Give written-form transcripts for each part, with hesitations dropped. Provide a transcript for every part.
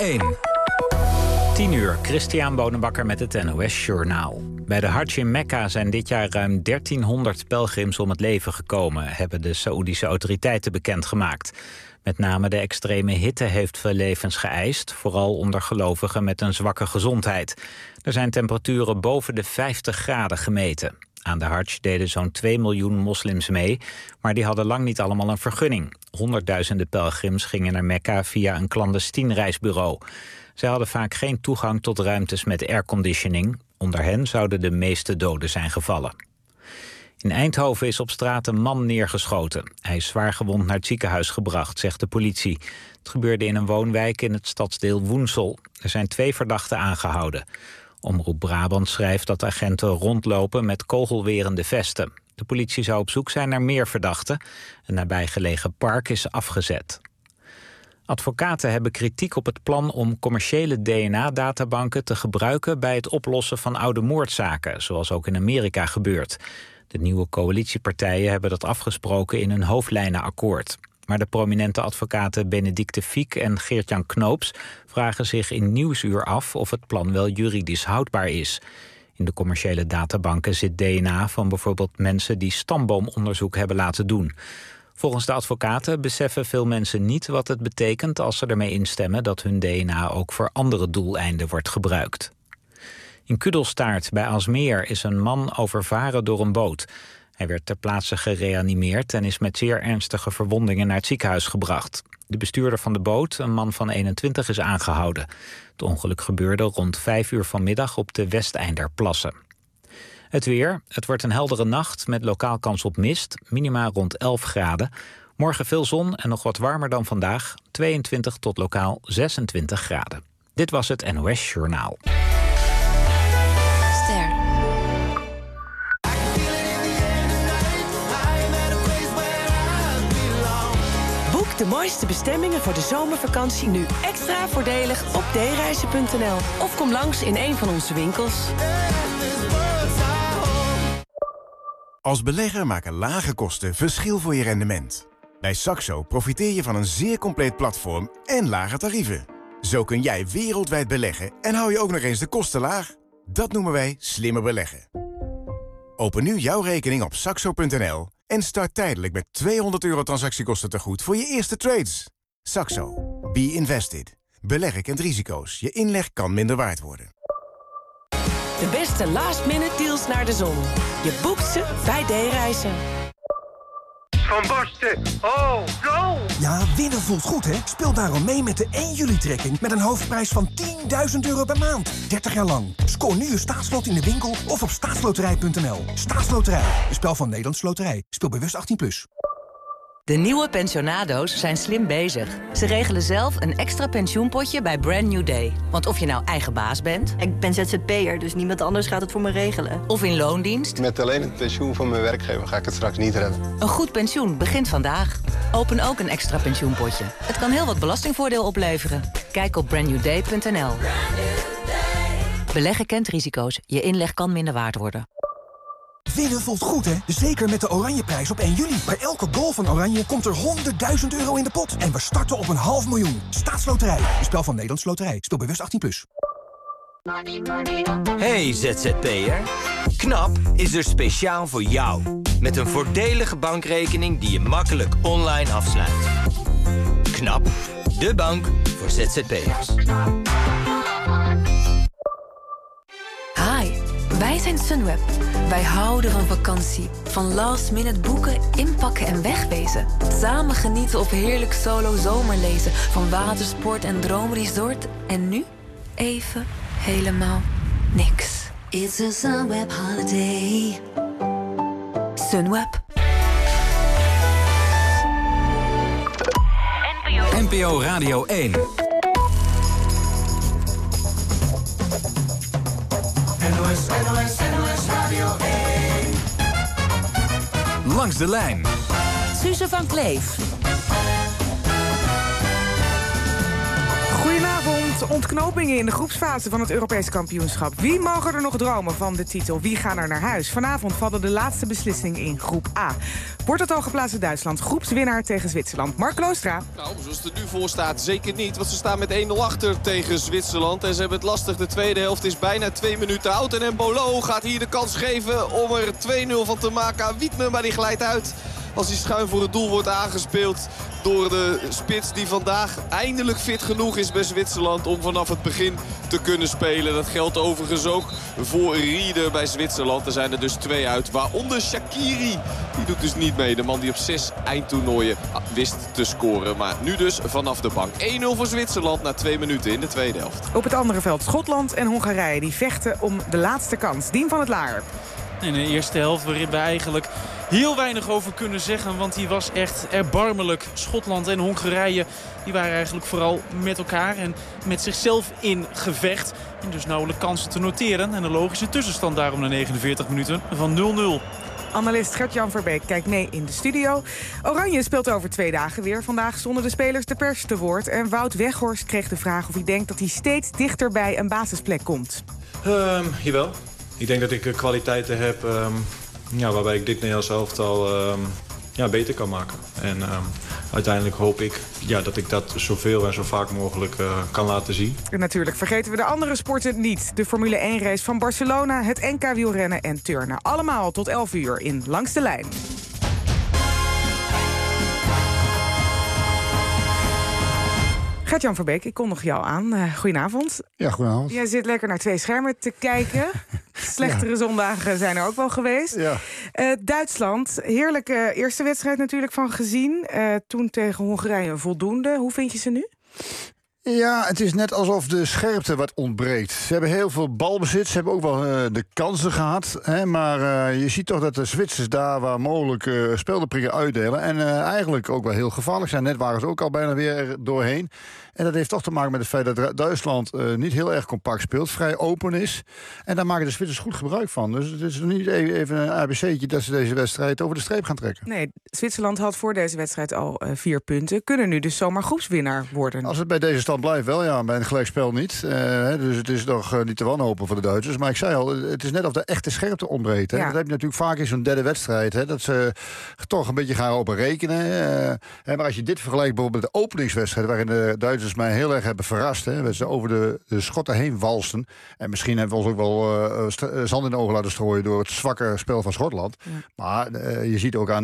1. 10 uur, Christian Bonenbakker met het NOS Journaal. Bij de Hadj in Mekka zijn dit jaar ruim 1300 pelgrims om het leven gekomen, hebben de Saoedische autoriteiten bekendgemaakt. Met name de extreme hitte heeft veel levens geëist, vooral onder gelovigen met een zwakke gezondheid. Er zijn temperaturen boven de 50 graden gemeten. Aan de Hadj deden zo'n 2 miljoen moslims mee, maar die hadden lang niet allemaal een vergunning. Honderdduizenden pelgrims gingen naar Mekka via een clandestien reisbureau. Zij hadden vaak geen toegang tot ruimtes met airconditioning. Onder hen zouden de meeste doden zijn gevallen. In Eindhoven is op straat een man neergeschoten. Hij is zwaargewond naar het ziekenhuis gebracht, zegt de politie. Het gebeurde in een woonwijk in het stadsdeel Woensel. Er zijn 2 verdachten aangehouden. Omroep Brabant schrijft dat agenten rondlopen met kogelwerende vesten. De politie zou op zoek zijn naar meer verdachten. Een nabijgelegen park is afgezet. Advocaten hebben kritiek op het plan om commerciële DNA-databanken te gebruiken bij het oplossen van oude moordzaken, zoals ook in Amerika gebeurt. De nieuwe coalitiepartijen hebben dat afgesproken in een hoofdlijnenakkoord. Maar de prominente advocaten Benedicte Fiek en Geert-Jan Knoops vragen zich in Nieuwsuur af of het plan wel juridisch houdbaar is. In de commerciële databanken zit DNA van bijvoorbeeld mensen die stamboomonderzoek hebben laten doen. Volgens de advocaten beseffen veel mensen niet wat het betekent als ze ermee instemmen dat hun DNA ook voor andere doeleinden wordt gebruikt. In Kudelstaart bij Aalsmeer is een man overvaren door een boot. Hij werd ter plaatse gereanimeerd en is met zeer ernstige verwondingen naar het ziekenhuis gebracht. De bestuurder van de boot, een man van 21, is aangehouden. Het ongeluk gebeurde rond 5 uur vanmiddag op de Westeinderplassen. Het weer. Het wordt een heldere nacht met lokaal kans op mist. Minima rond 11 graden. Morgen veel zon en nog wat warmer dan vandaag. 22 tot lokaal 26 graden. Dit was het NOS Journaal. Ster. Boek de mooiste bestemmingen voor de zomervakantie nu extra voordelig op dereizen.nl. Of kom langs in een van onze winkels. Als belegger maken lage kosten verschil voor je rendement. Bij Saxo profiteer je van een zeer compleet platform en lage tarieven. Zo kun jij wereldwijd beleggen en hou je ook nog eens de kosten laag. Dat noemen wij slimmer beleggen. Open nu jouw rekening op saxo.nl en start tijdelijk met €200 transactiekosten tegoed voor je eerste trades. Saxo. Be invested. Beleggen kent risico's. Je inleg kan minder waard worden. De beste last-minute deals naar de zon. Je boekt ze bij D-reizen. Van Basten, oh, go! Ja, winnen voelt goed, hè? Speel daarom mee met de 1 juli-trekking met een hoofdprijs van €10.000 per maand. 30 jaar lang. Scoor nu je staatslot in de winkel of op staatsloterij.nl. Staatsloterij, een spel van Nederlandse Loterij. Speel bewust 18+. De nieuwe pensionado's zijn slim bezig. Ze regelen zelf een extra pensioenpotje bij Brand New Day. Want of je nou eigen baas bent... Ik ben ZZP'er, dus niemand anders gaat het voor me regelen. Of in loondienst... Met alleen het pensioen van mijn werkgever ga ik het straks niet redden. Een goed pensioen begint vandaag. Open ook een extra pensioenpotje. Het kan heel wat belastingvoordeel opleveren. Kijk op brandnewday.nl. Beleggen kent risico's. Je inleg kan minder waard worden. Winnen voelt goed, hè? Zeker met de Oranjeprijs op 1 juli. Bij elke goal van Oranje komt er €100.000 in de pot. En we starten op een $500.000. Staatsloterij, een spel van Nederlandse Loterij. Speel bewust 18+. Hey ZZP'er. KNAP is er speciaal voor jou. Met een voordelige bankrekening die je makkelijk online afsluit. KNAP, de bank voor ZZP'ers. Hi, wij zijn Sunweb. Wij houden van vakantie. Van last minute boeken, inpakken en wegwezen. Samen genieten of heerlijk solo zomerlezen. Van watersport en droomresort. En nu even helemaal niks. It's a Sunweb holiday. Sunweb. NPO Radio 1. NOS Radio 1. Langs de lijn. Suze van Kleef. Goedenavond. Zwitserland. Ontknopingen in de groepsfase van het Europees kampioenschap. Wie mogen er nog dromen van de titel? Wie gaan er naar huis? Vanavond vallen de laatste beslissingen in groep A. Wordt het hooggeplaatste Duitsland groepswinnaar tegen Zwitserland? Mark Kloostra. Nou, zoals het er nu voor staat, zeker niet. Want ze staan met 1-0 achter tegen Zwitserland. En ze hebben het lastig. De tweede helft is bijna 2 minuten oud. En Embolo gaat hier de kans geven om er 2-0 van te maken aan Wiedmer. Maar die glijdt uit als hij schuin voor het doel wordt aangespeeld door de spits die vandaag eindelijk fit genoeg is bij Zwitserland om vanaf het begin te kunnen spelen. Dat geldt overigens ook voor Rieder bij Zwitserland. Er zijn er dus 2 uit, waaronder Shaqiri. Die doet dus niet mee. De man die op 6 eindtoernooien wist te scoren. Maar nu dus vanaf de bank. 1-0 voor Zwitserland na 2 minuten in de tweede helft. Op het andere veld Schotland en Hongarije. Die vechten om de laatste kans. Dien van het Laar. In de eerste helft waarin we eigenlijk heel weinig over kunnen zeggen. Want die was echt erbarmelijk. Schotland en Hongarije die waren eigenlijk vooral met elkaar en met zichzelf in gevecht. En dus nauwelijks kansen te noteren. En een logische tussenstand daarom na 49 minuten van 0-0. Analist Gert-Jan Verbeek kijkt mee in de studio. Oranje speelt over 2 dagen weer. Vandaag stonden de spelers de pers te woord. En Wout Weghorst kreeg de vraag of hij denkt dat hij steeds dichter bij een basisplek komt. Jawel. Ik denk dat ik kwaliteiten heb waarbij ik dit Nederlands elftal beter kan maken. En uiteindelijk hoop ik dat ik dat zoveel en zo vaak mogelijk kan laten zien. En natuurlijk vergeten we de andere sporten niet. De Formule 1 race van Barcelona, het NK wielrennen en turnen. Allemaal tot 11 uur in Langs de Lijn. Gert-Jan Verbeek, ik kondig jou aan. Goedenavond. Ja, goedenavond. Jij zit lekker naar 2 schermen te kijken. Slechtere zondagen zijn er ook wel geweest. Ja. Duitsland, heerlijke eerste wedstrijd natuurlijk van gezien. Toen tegen Hongarije voldoende. Hoe vind je ze nu? Ja, het is net alsof de scherpte wat ontbreekt. Ze hebben heel veel balbezit. Ze hebben ook wel de kansen gehad. Maar je ziet toch dat de Zwitsers daar waar mogelijk speldenprikken uitdelen. En eigenlijk ook wel heel gevaarlijk zijn. Net waren ze ook al bijna weer doorheen. En dat heeft toch te maken met het feit dat Duitsland niet heel erg compact speelt. Vrij open is. En daar maken de Zwitsers goed gebruik van. Dus het is niet even een ABC'tje dat ze deze wedstrijd over de streep gaan trekken. Nee, Zwitserland had voor deze wedstrijd al 4 punten. Kunnen nu dus zomaar groepswinnaar worden. Als het bij deze stand blijft wel, ja. Bij een gelijkspel niet. Dus het is nog niet te wanhopen voor de Duitsers. Maar ik zei al, het is net of de echte scherpte ontbreekt. Hè. Ja. Dat heb je natuurlijk vaak in zo'n derde wedstrijd. Hè, dat ze toch een beetje gaan op rekenen. Maar als je dit vergelijkt bijvoorbeeld met de openingswedstrijd, waarin de Duitsers mij heel erg hebben verrast. Hè, dat ze over de Schotten heen walsten. En misschien hebben we ons ook wel zand in de ogen laten strooien door het zwakke spel van Schotland. Ja. Maar je ziet ook aan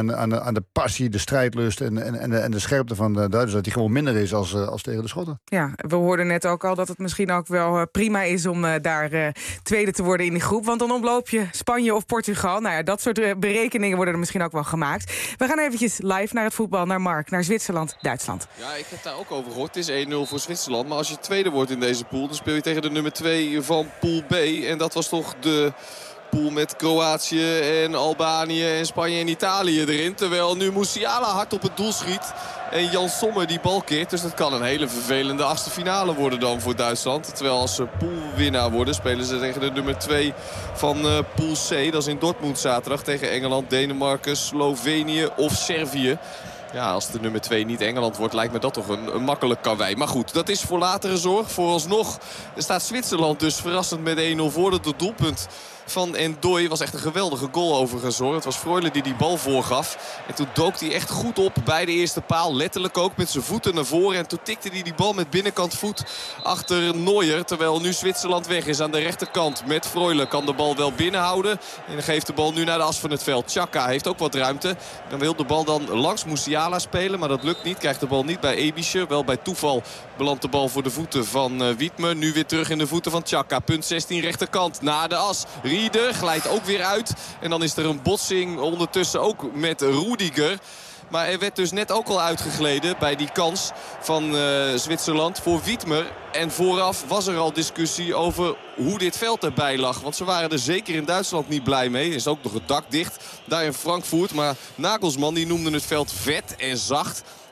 de passie, de strijdlust en de scherpte van de Duitsers dat die gewoon minder is als tegen de Schotten. Ja, we hoorden net ook al dat het misschien ook wel prima is om daar tweede te worden in die groep. Want dan ontloop je Spanje of Portugal. Nou ja, dat soort berekeningen worden er misschien ook wel gemaakt. We gaan eventjes live naar het voetbal, naar Mark, naar Zwitserland, Duitsland. Ja, ik heb daar ook over gehoord. Het is 1-0 voor Zwitserland. Maar als je tweede wordt in deze pool, dan speel je tegen de nummer 2 van pool B. En dat was toch de pool met Kroatië en Albanië en Spanje en Italië erin. Terwijl nu Musiala hard op het doel schiet. En Jan Sommer die bal keert. Dus dat kan een hele vervelende 8e finale worden dan voor Duitsland. Terwijl als ze poolwinnaar worden, spelen ze tegen de nummer 2 van pool C. Dat is in Dortmund zaterdag tegen Engeland, Denemarken, Slovenië of Servië. Ja, als de nummer 2 niet Engeland wordt, lijkt me dat toch een makkelijk karwei. Maar goed, dat is voor latere zorg. Vooralsnog staat Zwitserland dus verrassend met 1-0 voor. Dat doelpunt van N'Doye was echt een geweldige goal overigens hoor. Het was Freuler die bal voorgaf. En toen dook hij echt goed op bij de eerste paal. Letterlijk ook met zijn voeten naar voren. En toen tikte hij die bal met binnenkant voet achter Neuer. Terwijl nu Zwitserland weg is aan de rechterkant. Met Freuler kan de bal wel binnenhouden. En dan geeft de bal nu naar de as van het veld. Xhaka heeft ook wat ruimte. Dan wil de bal dan langs Musiala spelen. Maar dat lukt niet. Krijgt de bal niet bij Ebische. Wel bij toeval belandt de bal voor de voeten van Wiedmer. Nu weer terug in de voeten van Xhaka. Punt 16 rechterkant. Naar de as. Rieder glijdt ook weer uit. En dan is er een botsing ondertussen ook met Rudiger. Maar er werd dus net ook al uitgegleden bij die kans van Zwitserland voor Wiedmer. En vooraf was er al discussie over hoe dit veld erbij lag. Want ze waren er zeker in Duitsland niet blij mee. Er is ook nog het dak dicht daar in Frankfurt. Maar Nagelsman die noemde het veld vet en zacht.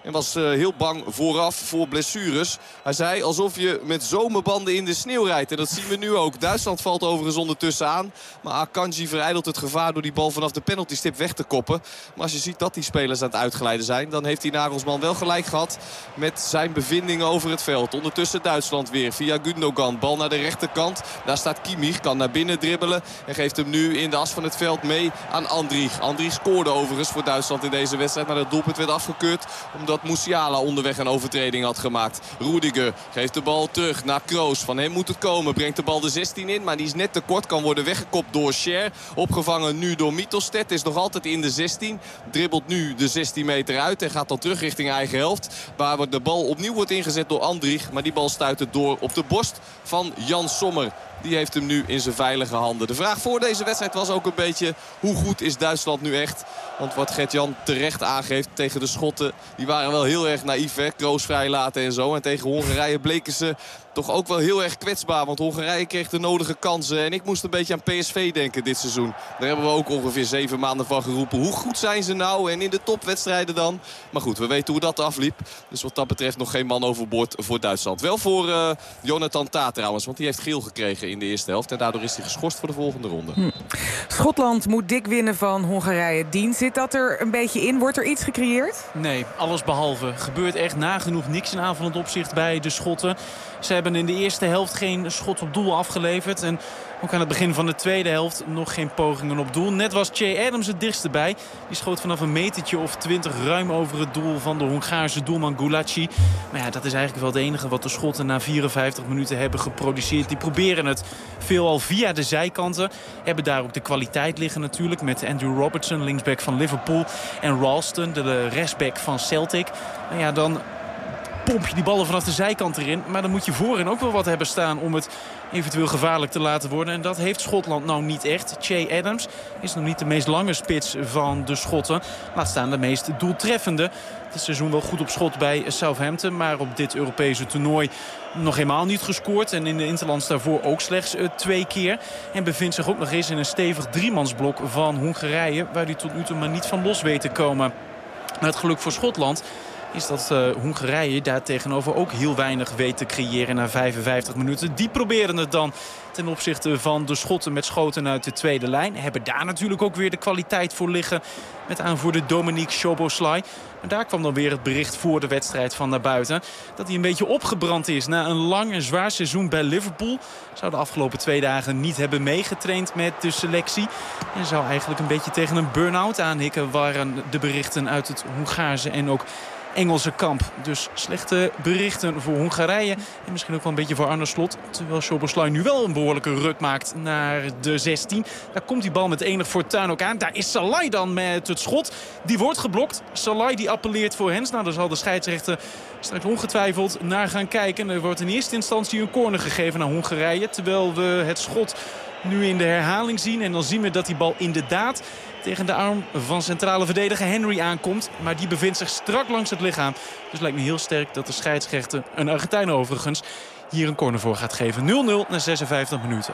En was heel bang vooraf voor blessures. Hij zei alsof je met zomerbanden in de sneeuw rijdt. En dat zien we nu ook. Duitsland valt overigens ondertussen aan. Maar Akanji verijdelt het gevaar door die bal vanaf de penaltystip weg te koppen. Maar als je ziet dat die spelers aan het uitglijden zijn, dan heeft die Nagelsman wel gelijk gehad met zijn bevindingen over het veld. Ondertussen Duitsland weer via Gundogan. Bal naar de rechterkant. Daar staat Kimmich. Kan naar binnen dribbelen. En geeft hem nu in de as van het veld mee aan Andrich. Andrich scoorde overigens voor Duitsland in deze wedstrijd. Maar het doelpunt werd afgekeurd omdat Musiala onderweg een overtreding had gemaakt. Rudiger geeft de bal terug naar Kroos. Van hem moet het komen. Brengt de bal de 16 in. Maar die is net te kort. Kan worden weggekopt door Scher. Opgevangen nu door Mittelstedt. Is nog altijd in de 16. Dribbelt nu de 16 meter uit. En gaat dan terug richting eigen helft. Waar de bal opnieuw wordt ingezet door Andrich. Maar die bal stuit het door op de borst van Jan Sommer. Die heeft hem nu in zijn veilige handen. De vraag voor deze wedstrijd was ook een beetje: hoe goed is Duitsland nu echt? Want wat Gert-Jan terecht aangeeft tegen de Schotten, die waren wel heel erg naïef, hè? Kroos vrijlaten en zo. En tegen Hongarije bleken ze toch ook wel heel erg kwetsbaar. Want Hongarije kreeg de nodige kansen. En ik moest een beetje aan PSV denken dit seizoen. Daar hebben we ook ongeveer 7 maanden van geroepen. Hoe goed zijn ze nou? En in de topwedstrijden dan? Maar goed, we weten hoe dat afliep. Dus wat dat betreft nog geen man overboord voor Duitsland. Wel voor Jonathan Tah trouwens. Want die heeft geel gekregen in de eerste helft. En daardoor is hij geschorst voor de volgende ronde. Schotland moet dik winnen van Hongarije. Dien, zit dat er een beetje in? Wordt er iets gecreëerd? Nee, alles behalve. Gebeurt echt nagenoeg niks in aanvallend opzicht bij de Schotten. Ze hebben in de eerste helft geen schot op doel afgeleverd. En ook aan het begin van de tweede helft nog geen pogingen op doel. Net was Che Adams het dichtst bij. Die schoot vanaf een metertje of 20 ruim over het doel van de Hongaarse doelman Gulaci. Maar ja, dat is eigenlijk wel het enige wat de Schotten na 54 minuten hebben geproduceerd. Die proberen het veelal via de zijkanten. Hebben daar ook de kwaliteit liggen natuurlijk. Met Andrew Robertson, linksback van Liverpool. En Ralston, de rechtsback van Celtic. Nou ja, dan pomp je die ballen vanaf de zijkant erin. Maar dan moet je voorin ook wel wat hebben staan om het eventueel gevaarlijk te laten worden. En dat heeft Schotland nou niet echt. Che Adams is nog niet de meest lange spits van de Schotten. Laat staan de meest doeltreffende. Het seizoen wel goed op schot bij Southampton. Maar op dit Europese toernooi nog helemaal niet gescoord. En in de interlands daarvoor ook slechts 2 keer. En bevindt zich ook nog eens in een stevig 3-mansblok van Hongarije. Waar hij tot nu toe maar niet van los weet te komen. Maar het geluk voor Schotland is dat Hongarije daar tegenover ook heel weinig weet te creëren na 55 minuten. Die proberen het dan ten opzichte van de Schotten met schoten uit de tweede lijn. Hebben daar natuurlijk ook weer de kwaliteit voor liggen met aanvoerder Dominique Szoboszlai. En daar kwam dan weer het bericht voor de wedstrijd van naar buiten. Dat hij een beetje opgebrand is na een lang en zwaar seizoen bij Liverpool. Zou de afgelopen 2 dagen niet hebben meegetraind met de selectie. En zou eigenlijk een beetje tegen een burn-out aanhikken, waren de berichten uit het Hongaarse en ook Engelse kamp. Dus slechte berichten voor Hongarije. En misschien ook wel een beetje voor Arne Slot. Terwijl Szoboszlai nu wel een behoorlijke ruk maakt naar de 16. Daar komt die bal met enig fortuin ook aan. Daar is Szalai dan met het schot. Die wordt geblokt. Szalai die appelleert voor hens. Nou, daar zal de scheidsrechter straks ongetwijfeld naar gaan kijken. Er wordt in eerste instantie een corner gegeven naar Hongarije. Terwijl we het schot nu in de herhaling zien. En dan zien we dat die bal inderdaad tegen de arm van centrale verdediger Henry aankomt. Maar die bevindt zich strak langs het lichaam. Dus het lijkt me heel sterk dat de scheidsrechter, een Argentijn overigens, hier een corner voor gaat geven. 0-0 na 56 minuten.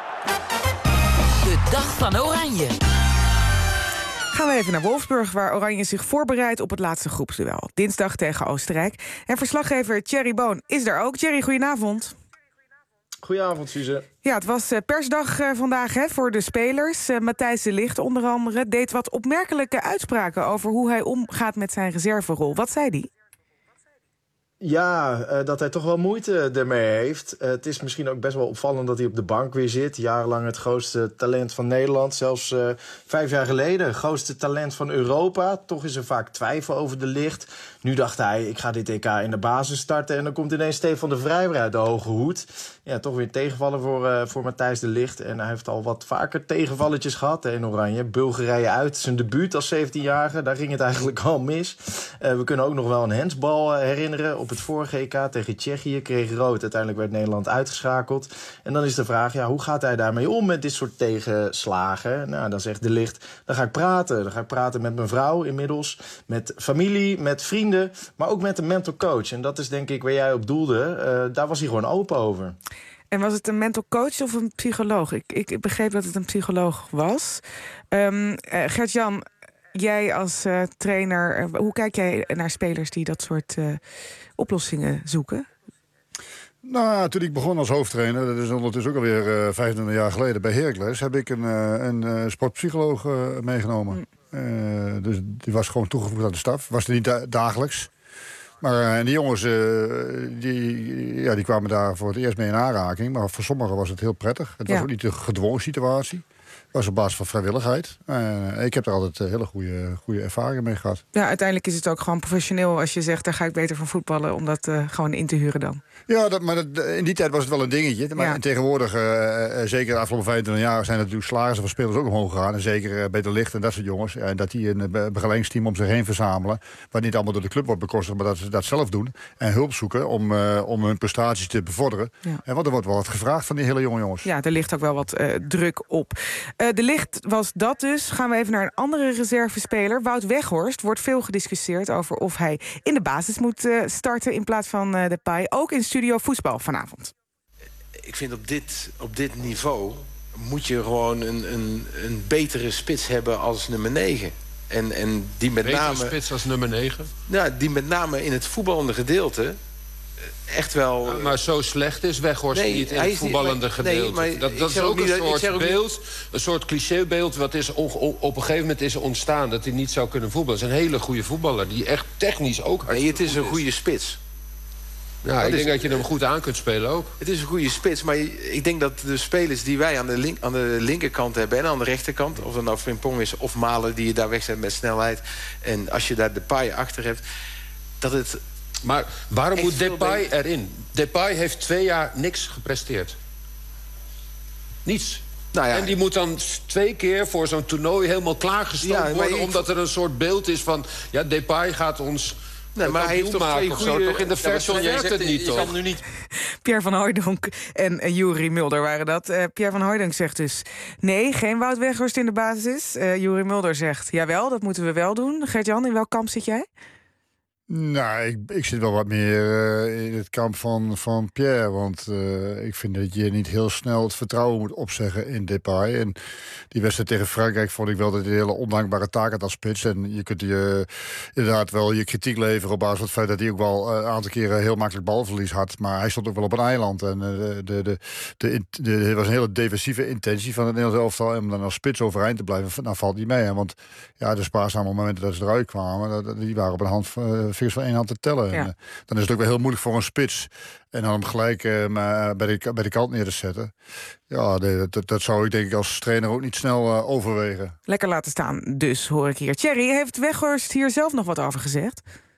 De dag van Oranje. Gaan we even naar Wolfsburg, waar Oranje zich voorbereidt op het laatste groepsduel. Dinsdag tegen Oostenrijk. En verslaggever Thierry Boon is daar ook. Thierry, goedenavond. Goedenavond, Suze. Ja, het was persdag vandaag voor de spelers. Matthijs de Ligt onder andere deed wat opmerkelijke uitspraken over hoe hij omgaat met zijn reserverol. Wat zei hij? Ja, dat hij toch wel moeite ermee heeft. Het is misschien ook best wel opvallend dat hij op de bank weer zit. Jarenlang het grootste talent van Nederland. Zelfs 5 jaar geleden het grootste talent van Europa. Toch is er vaak twijfel over de Ligt. Nu dacht hij, ik ga dit EK in de basis starten. En dan komt ineens Stefan de Vrij weer uit de hoge hoed. Ja, toch weer tegenvallen voor Matthijs de Ligt. En hij heeft al wat vaker tegenvalletjes gehad in Oranje. Bulgarije uit, zijn debuut als 17-jarige. Daar ging het eigenlijk al mis. We kunnen ook nog wel een handsbal herinneren. Op het vorige EK tegen Tsjechië kreeg rood. Uiteindelijk werd Nederland uitgeschakeld. En dan is de vraag, ja, hoe gaat hij daarmee om met dit soort tegenslagen? Nou, dan zegt de Ligt, dan ga ik praten. Dan ga ik praten met mijn vrouw inmiddels. Met familie, met vrienden. Maar ook met een mental coach. En dat is denk ik waar jij op doelde. Daar was hij gewoon open over. En was het een mental coach of een psycholoog? Ik begreep dat het een psycholoog was. Gert-Jan, jij als trainer, hoe kijk jij naar spelers die dat soort oplossingen zoeken? Nou, toen ik begon als hoofdtrainer, dat is ondertussen ook alweer 25 jaar geleden bij Heracles, heb ik een sportpsycholoog meegenomen. Dus die was gewoon toegevoegd aan de staf. Was er niet dagelijks. Maar en die jongens die kwamen daar voor het eerst mee in aanraking. Maar voor sommigen was het heel prettig. Het was ook niet een gedwongen situatie. Het was op basis van vrijwilligheid. Ik heb er altijd hele goede ervaringen mee gehad. Ja, uiteindelijk is het ook gewoon professioneel als je zegt, daar ga ik beter van voetballen, om dat gewoon in te huren dan. Ja, in die tijd was het wel een dingetje. Maar tegenwoordig, zeker de afgelopen 25 jaar, zijn natuurlijk salarissen van spelers ook omhoog gegaan. En zeker bij de Licht en dat soort jongens. En dat die een begeleidingsteam om zich heen verzamelen. Wat niet allemaal door de club wordt bekostigd, maar dat ze dat zelf doen. En hulp zoeken om hun prestaties te bevorderen. Ja. En want er wordt wel wat gevraagd van die hele jonge jongens. Ja, er ligt ook wel wat druk op. De Licht was dat dus. Gaan we even naar een andere reservespeler. Wout Weghorst wordt veel gediscussieerd over of hij in de basis moet starten in plaats van Depay. Ook in Studio Voetbal vanavond. Ik vind op dit niveau moet je gewoon een betere spits hebben als nummer 9. En die met name spits als nummer 9? Ja, die met name in het voetballende gedeelte echt wel. Maar zo slecht is Weghorst niet in het voetballende gedeelte. Nee, dat is ook een soort beeld, een soort clichébeeld wat is op een gegeven moment is ontstaan dat hij niet zou kunnen voetballen. Het is een hele goede voetballer die echt technisch ook. Nee, het is een goede spits. Ja, ik denk dat je hem goed aan kunt spelen ook. Het is een goede spits, maar ik denk dat de spelers die wij aan de linkerkant hebben en aan de rechterkant, of dat nou Frimpong is of Malen die je daar wegzet met snelheid, en als je daar Depay achter hebt, dat het. Maar waarom moet Depay erin? Depay heeft 2 jaar niks gepresteerd. Niets. Nou ja, en die moet dan 2 keer voor zo'n toernooi helemaal klaargestoomd worden, omdat er een soort beeld is van, ja, Depay gaat ons. Nee, maar hij heeft toch 2 goede. Toch in de versie werkt het niet, toch? Nu niet. Pierre van Hooijdonk en Juri Mulder waren dat. Pierre van Hooijdonk zegt dus nee, geen Wout Weghorst in de basis. Juri Mulder zegt jawel, dat moeten we wel doen. Gert-Jan, in welk kamp zit jij? Nou, ik zit wel wat meer in het kamp van Pierre. Want ik vind dat je niet heel snel het vertrouwen moet opzeggen in Depay. En die wedstrijd tegen Frankrijk vond ik wel dat hij een hele ondankbare taak had als spits. En je kunt inderdaad wel je kritiek leveren op basis van het feit dat hij ook wel een aantal keren heel makkelijk balverlies had. Maar hij stond ook wel op een eiland. En er was een hele defensieve intentie van het Nederlands elftal. En om dan als spits overeind te blijven, nou valt niet mee. Hè? Want ja, de spaarzame momenten dat ze eruit kwamen, die waren op een hand vingers van 1 hand te tellen. Ja. En, dan is het ook wel heel moeilijk voor een spits. En dan hem gelijk bij de kant neer te zetten. Ja, dat zou ik denk ik als trainer ook niet snel overwegen. Lekker laten staan dus, hoor ik hier. Thierry, heeft Weghorst hier zelf nog wat over gezegd?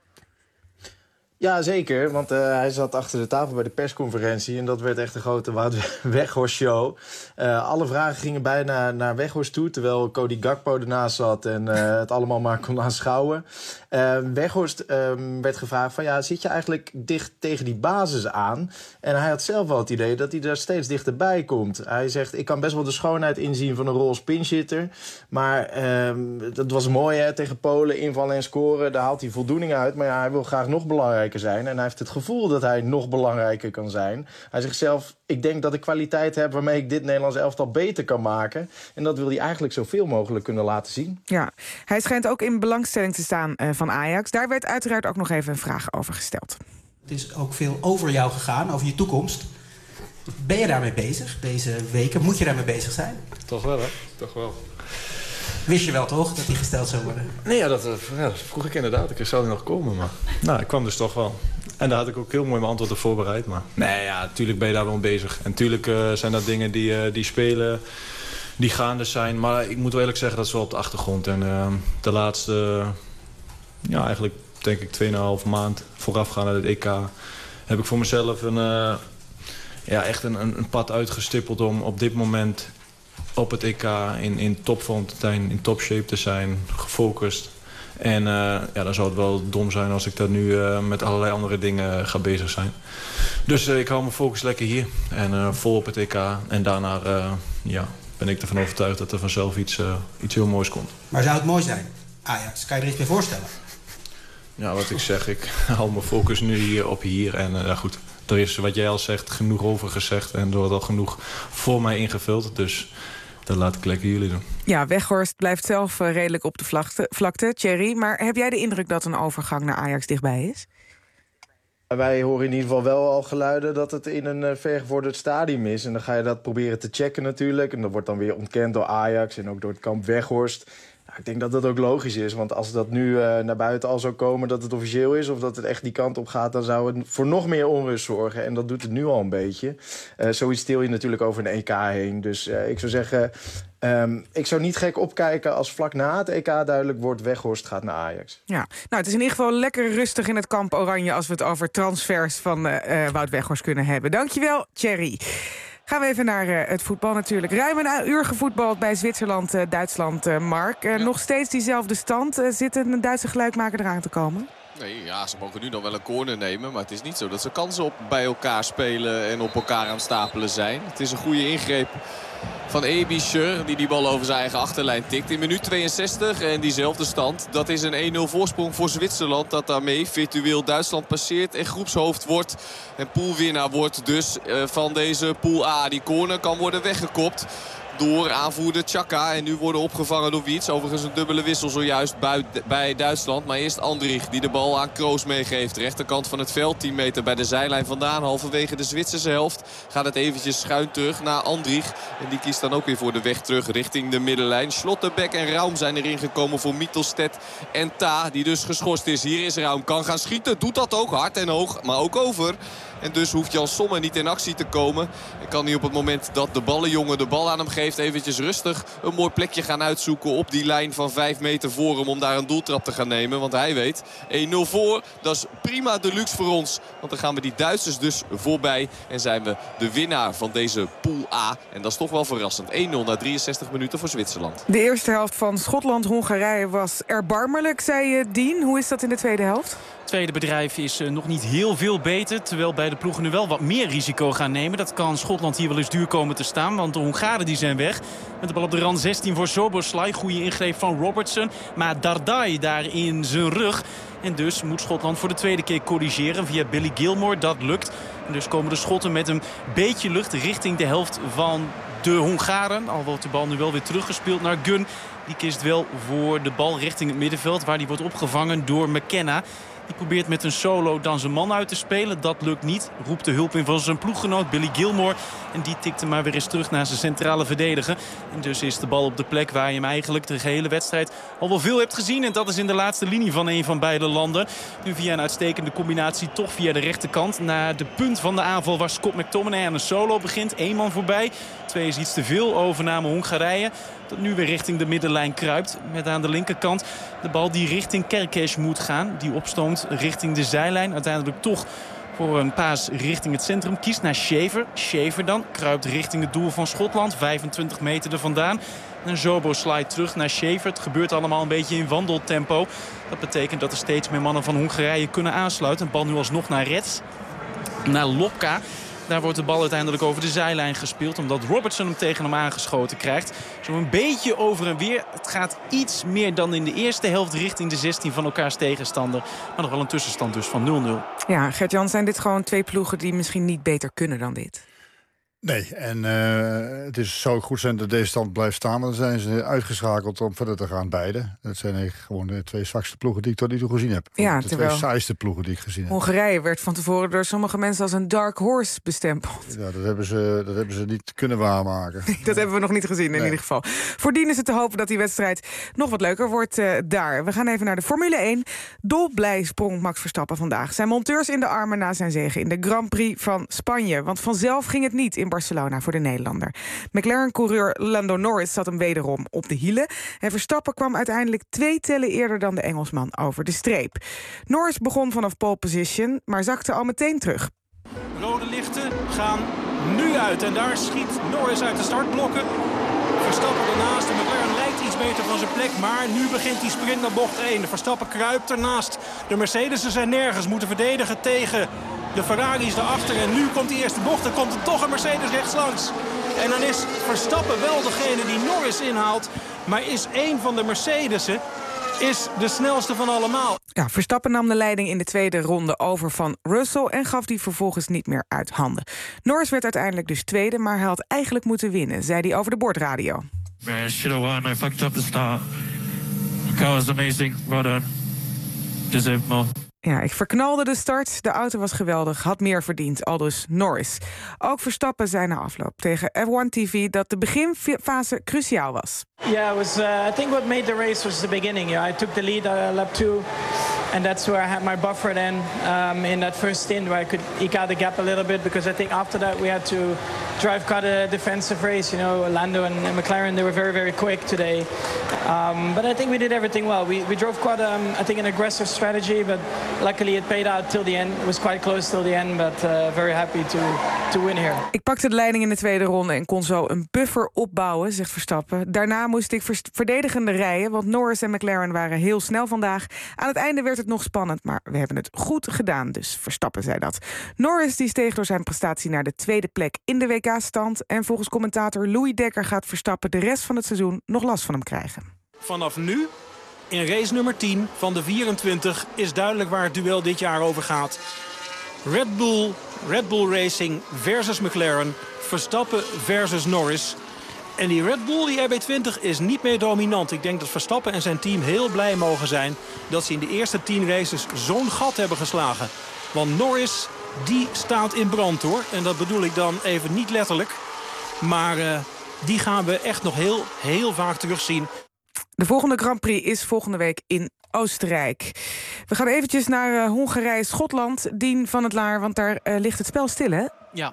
Ja, zeker. Want hij zat achter de tafel bij de persconferentie. En dat werd echt een grote Wout Weghorst-show. Alle vragen gingen bijna naar Weghorst toe. Terwijl Cody Gakpo ernaast zat en het allemaal maar kon aanschouwen. Weghorst werd gevraagd van, ja, zit je eigenlijk dicht tegen die basis aan? En hij had zelf wel het idee dat hij daar steeds dichterbij komt. Hij zegt, ik kan best wel de schoonheid inzien van een rol als pinchitter. Maar dat was mooi, hè, tegen Polen, invallen en scoren. Daar haalt hij voldoening uit. Maar ja, hij wil graag nog belangrijker zijn. En hij heeft het gevoel dat hij nog belangrijker kan zijn. Hij zegt zelf, ik denk dat ik kwaliteit heb waarmee ik dit Nederlands elftal beter kan maken. En dat wil hij eigenlijk zoveel mogelijk kunnen laten zien. Ja, hij schijnt ook in belangstelling te staan van Ajax. Daar werd uiteraard ook nog even een vraag over gesteld. Het is ook veel over jou gegaan, over je toekomst. Ben je daarmee bezig deze weken? Moet je daarmee bezig zijn? Toch wel, hè? Toch wel. Wist je wel toch dat die gesteld zou worden? Nee, ja, dat vroeg ik inderdaad. Ik zou er nog komen, maar nou, ik kwam dus toch wel. En daar had ik ook heel mooi mijn antwoord op voorbereid. Maar nee, ja, natuurlijk ben je daar wel mee bezig. En natuurlijk zijn dat dingen die spelen, die gaande zijn. Maar ik moet wel eerlijk zeggen, dat is wel op de achtergrond. En de laatste, ja, eigenlijk denk ik 2,5 maand voorafgaand naar het EK, heb ik voor mezelf echt een pad uitgestippeld om op dit moment op het EK in topvorm te zijn, in topshape te zijn, gefocust. En dan zou het wel dom zijn als ik daar nu met allerlei andere dingen ga bezig zijn. Dus ik hou mijn focus lekker hier en vol op het EK. En daarna ben ik ervan overtuigd dat er vanzelf iets heel moois komt. Maar zou het mooi zijn, Ajax? Kan je er iets bij voorstellen? Ja, wat ik zeg, ik hou mijn focus nu hier. En goed, er is, wat jij al zegt, genoeg over gezegd. En er wordt al genoeg voor mij ingevuld. Dus dat laat ik lekker jullie doen. Ja, Weghorst blijft zelf redelijk op de vlakte, Thierry. Maar heb jij de indruk dat een overgang naar Ajax dichtbij is? Wij horen in ieder geval wel al geluiden dat het in een vergevorderd stadium is. En dan ga je dat proberen te checken natuurlijk. En dat wordt dan weer ontkend door Ajax en ook door het kamp Weghorst. Ja, ik denk dat dat ook logisch is. Want als dat nu naar buiten al zou komen dat het officieel is... of dat het echt die kant op gaat, dan zou het voor nog meer onrust zorgen. En dat doet het nu al een beetje. Zoiets stil je natuurlijk over een EK heen. Dus ik zou zeggen... ik zou niet gek opkijken als vlak na het EK duidelijk wordt... Weghorst gaat naar Ajax. Ja, nou, het is in ieder geval lekker rustig in het kamp Oranje... als we het over transfers van Wout Weghorst kunnen hebben. Dankjewel, Thierry. Gaan we even naar het voetbal natuurlijk. Ruim een uur gevoetbald bij Zwitserland-Duitsland, Mark. Nog steeds diezelfde stand. Zit een Duitse gelijkmaker eraan te komen? Nee, ja, ze mogen nu nog wel een corner nemen. Maar het is niet zo dat ze kansen bij elkaar spelen en op elkaar aan het stapelen zijn. Het is een goede ingreep van Ebischer, die bal over zijn eigen achterlijn tikt. In minuut 62 en diezelfde stand. Dat is een 1-0 voorsprong voor Zwitserland. Dat daarmee virtueel Duitsland passeert en groepshoofd wordt. En poolwinnaar wordt dus van deze pool A. Die corner kan worden weggekopt door aanvoerder Xhaka. En nu worden opgevangen door Wiets. Overigens een dubbele wissel zojuist bij Duitsland. Maar eerst Andrich die de bal aan Kroos meegeeft. Rechterkant van het veld, 10 meter bij de zijlijn vandaan. Halverwege de Zwitserse helft gaat het eventjes schuin terug naar Andrich. En die kiest dan ook weer voor de weg terug richting de middenlijn. Schlotterbeck en Raum zijn erin gekomen voor Mittelstedt en Ta, die dus geschorst is. Hier is Raum, kan gaan schieten. Doet dat ook hard en hoog, maar ook over. En dus hoeft Jan Sommer niet in actie te komen. En kan hij op het moment dat de ballenjongen de bal aan hem geeft... eventjes rustig een mooi plekje gaan uitzoeken op die lijn van 5 meter voor hem... om daar een doeltrap te gaan nemen. Want hij weet, 1-0 voor, dat is prima deluxe voor ons. Want dan gaan we die Duitsers dus voorbij. En zijn we de winnaar van deze Pool A. En dat is toch wel verrassend. 1-0 na 63 minuten voor Zwitserland. De eerste helft van Schotland-Hongarije was erbarmelijk, zei Dien. Hoe is dat in de tweede helft? Het tweede bedrijf is nog niet heel veel beter. Terwijl bij de ploegen nu wel wat meer risico gaan nemen. Dat kan Schotland hier wel eens duur komen te staan. Want de Hongaren die zijn weg. Met de bal op de rand 16 voor Szoboszlai. Goede ingreep van Robertson. Maar Dardai daar in zijn rug. En dus moet Schotland voor de tweede keer corrigeren via Billy Gilmore. Dat lukt. En dus komen de Schotten met een beetje lucht richting de helft van de Hongaren. Al wordt de bal nu wel weer teruggespeeld naar Gunn. Die kiest wel voor de bal richting het middenveld. Waar die wordt opgevangen door McKenna. Die probeert met een solo dan zijn man uit te spelen. Dat lukt niet. Roept de hulp in van zijn ploeggenoot Billy Gilmore. En die tikt hem maar weer eens terug naar zijn centrale verdediger. En dus is de bal op de plek waar je hem eigenlijk de gehele wedstrijd al wel veel hebt gezien. En dat is in de laatste linie van een van beide landen. Nu via een uitstekende combinatie toch via de rechterkant. Naar de punt van de aanval waar Scott McTominay aan een solo begint. 1 man voorbij. 2 is iets te veel. Overname Hongarije. Dat nu weer richting de middenlijn kruipt. Met aan de linkerkant de bal die richting Kerkez moet gaan. Die opstoomt richting de zijlijn. Uiteindelijk toch voor een paas richting het centrum. Kiest naar Shaver. Shaver dan kruipt richting het doel van Schotland. 25 meter er vandaan. En Szoboszlai terug naar Shaver. Het gebeurt allemaal een beetje in wandeltempo. Dat betekent dat er steeds meer mannen van Hongarije kunnen aansluiten. Een bal nu alsnog naar Reds. Naar Lopka. Daar wordt de bal uiteindelijk over de zijlijn gespeeld. Omdat Robertson hem tegen hem aangeschoten krijgt. Zo een beetje over en weer. Het gaat iets meer dan in de eerste helft richting de 16 van elkaars tegenstander. Maar nog wel een tussenstand dus van 0-0. Ja, Gert-Jan, zijn dit gewoon 2 ploegen die misschien niet beter kunnen dan dit? Nee, en het zou goed zijn dat deze stand blijft staan. Maar dan zijn ze uitgeschakeld om verder te gaan, beide. Dat zijn gewoon de 2 zwakste ploegen die ik tot nu toe gezien heb. Ja, de 2 saaiste ploegen die ik gezien heb. Hongarije werd van tevoren door sommige mensen als een dark horse bestempeld. Ja, dat hebben ze niet kunnen waarmaken. Dat hebben we nog niet gezien in ieder geval. Voordien is het te hopen dat die wedstrijd nog wat leuker wordt daar. We gaan even naar de Formule 1. Dolblij sprong Max Verstappen vandaag. Zijn monteurs in de armen na zijn zege in de Grand Prix van Spanje. Want vanzelf ging het niet in Barcelona voor de Nederlander. McLaren-coureur Lando Norris zat hem wederom op de hielen. En Verstappen kwam uiteindelijk 2 tellen eerder dan de Engelsman over de streep. Norris begon vanaf pole position, maar zakte al meteen terug. Rode lichten gaan nu uit en daar schiet Norris uit de startblokken. Verstappen ernaast. De McLaren lijkt iets beter van zijn plek. Maar nu begint die sprint naar bocht 1. De Verstappen kruipt ernaast. De Mercedes zijn nergens. Moeten verdedigen tegen de Ferraris daarachter. En nu komt die eerste bocht. Dan komt er toch een Mercedes rechts langs. En dan is Verstappen wel degene die Norris inhaalt. Maar is één van de Mercedes'en is de snelste van allemaal. Ja, Verstappen nam de leiding in de tweede ronde over van Russell en gaf die vervolgens niet meer uit handen. Norris werd uiteindelijk dus tweede, maar hij had eigenlijk moeten winnen, zei hij over de bordradio. Man, I should have won. I fucked up the start. The car was amazing. Well done. Deserve more. Ja, ik verknalde de start. De auto was geweldig, had meer verdiend, aldus Norris. Ook Verstappen zei na afloop tegen F1 TV dat de beginfase cruciaal was. Yeah, it was. I think what made the race was the beginning. Yeah, I took the lead lap 2, and that's where I had my buffer then in that first stint where I could eke out the gap a little bit, because I think after that we had to drive quite a defensive race. You know, Lando and McLaren, they were very, very quick today. But I think we did everything well. We drove quite, I think, an aggressive strategy, but luckily it paid out till the end. It was quite close till the end, but very happy to win here. Ik pakte de leiding in de tweede ronde en kon zo een buffer opbouwen, zegt Verstappen. Daarna moest ik verdedigende rijden, want Norris en McLaren waren heel snel vandaag. Aan het einde werd het nog spannend, maar we hebben het goed gedaan, dus Verstappen zei dat. Norris die steeg door zijn prestatie naar de tweede plek in de WK-stand. En volgens commentator Louis Dekker gaat Verstappen de rest van het seizoen nog last van hem krijgen. Vanaf nu, in race nummer 10 van de 24, is duidelijk waar het duel dit jaar over gaat. Red Bull Racing versus McLaren, Verstappen versus Norris. En die Red Bull, die RB20, is niet meer dominant. Ik denk dat Verstappen en zijn team heel blij mogen zijn dat ze in de eerste 10 races zo'n gat hebben geslagen. Want Norris, die staat in brand, hoor. En dat bedoel ik dan even niet letterlijk. Maar die gaan we echt nog heel vaak terugzien. De volgende Grand Prix is volgende week in Oostenrijk. We gaan eventjes naar Hongarije-Schotland. Dien van het Laar, want daar ligt het spel stil, hè? Ja.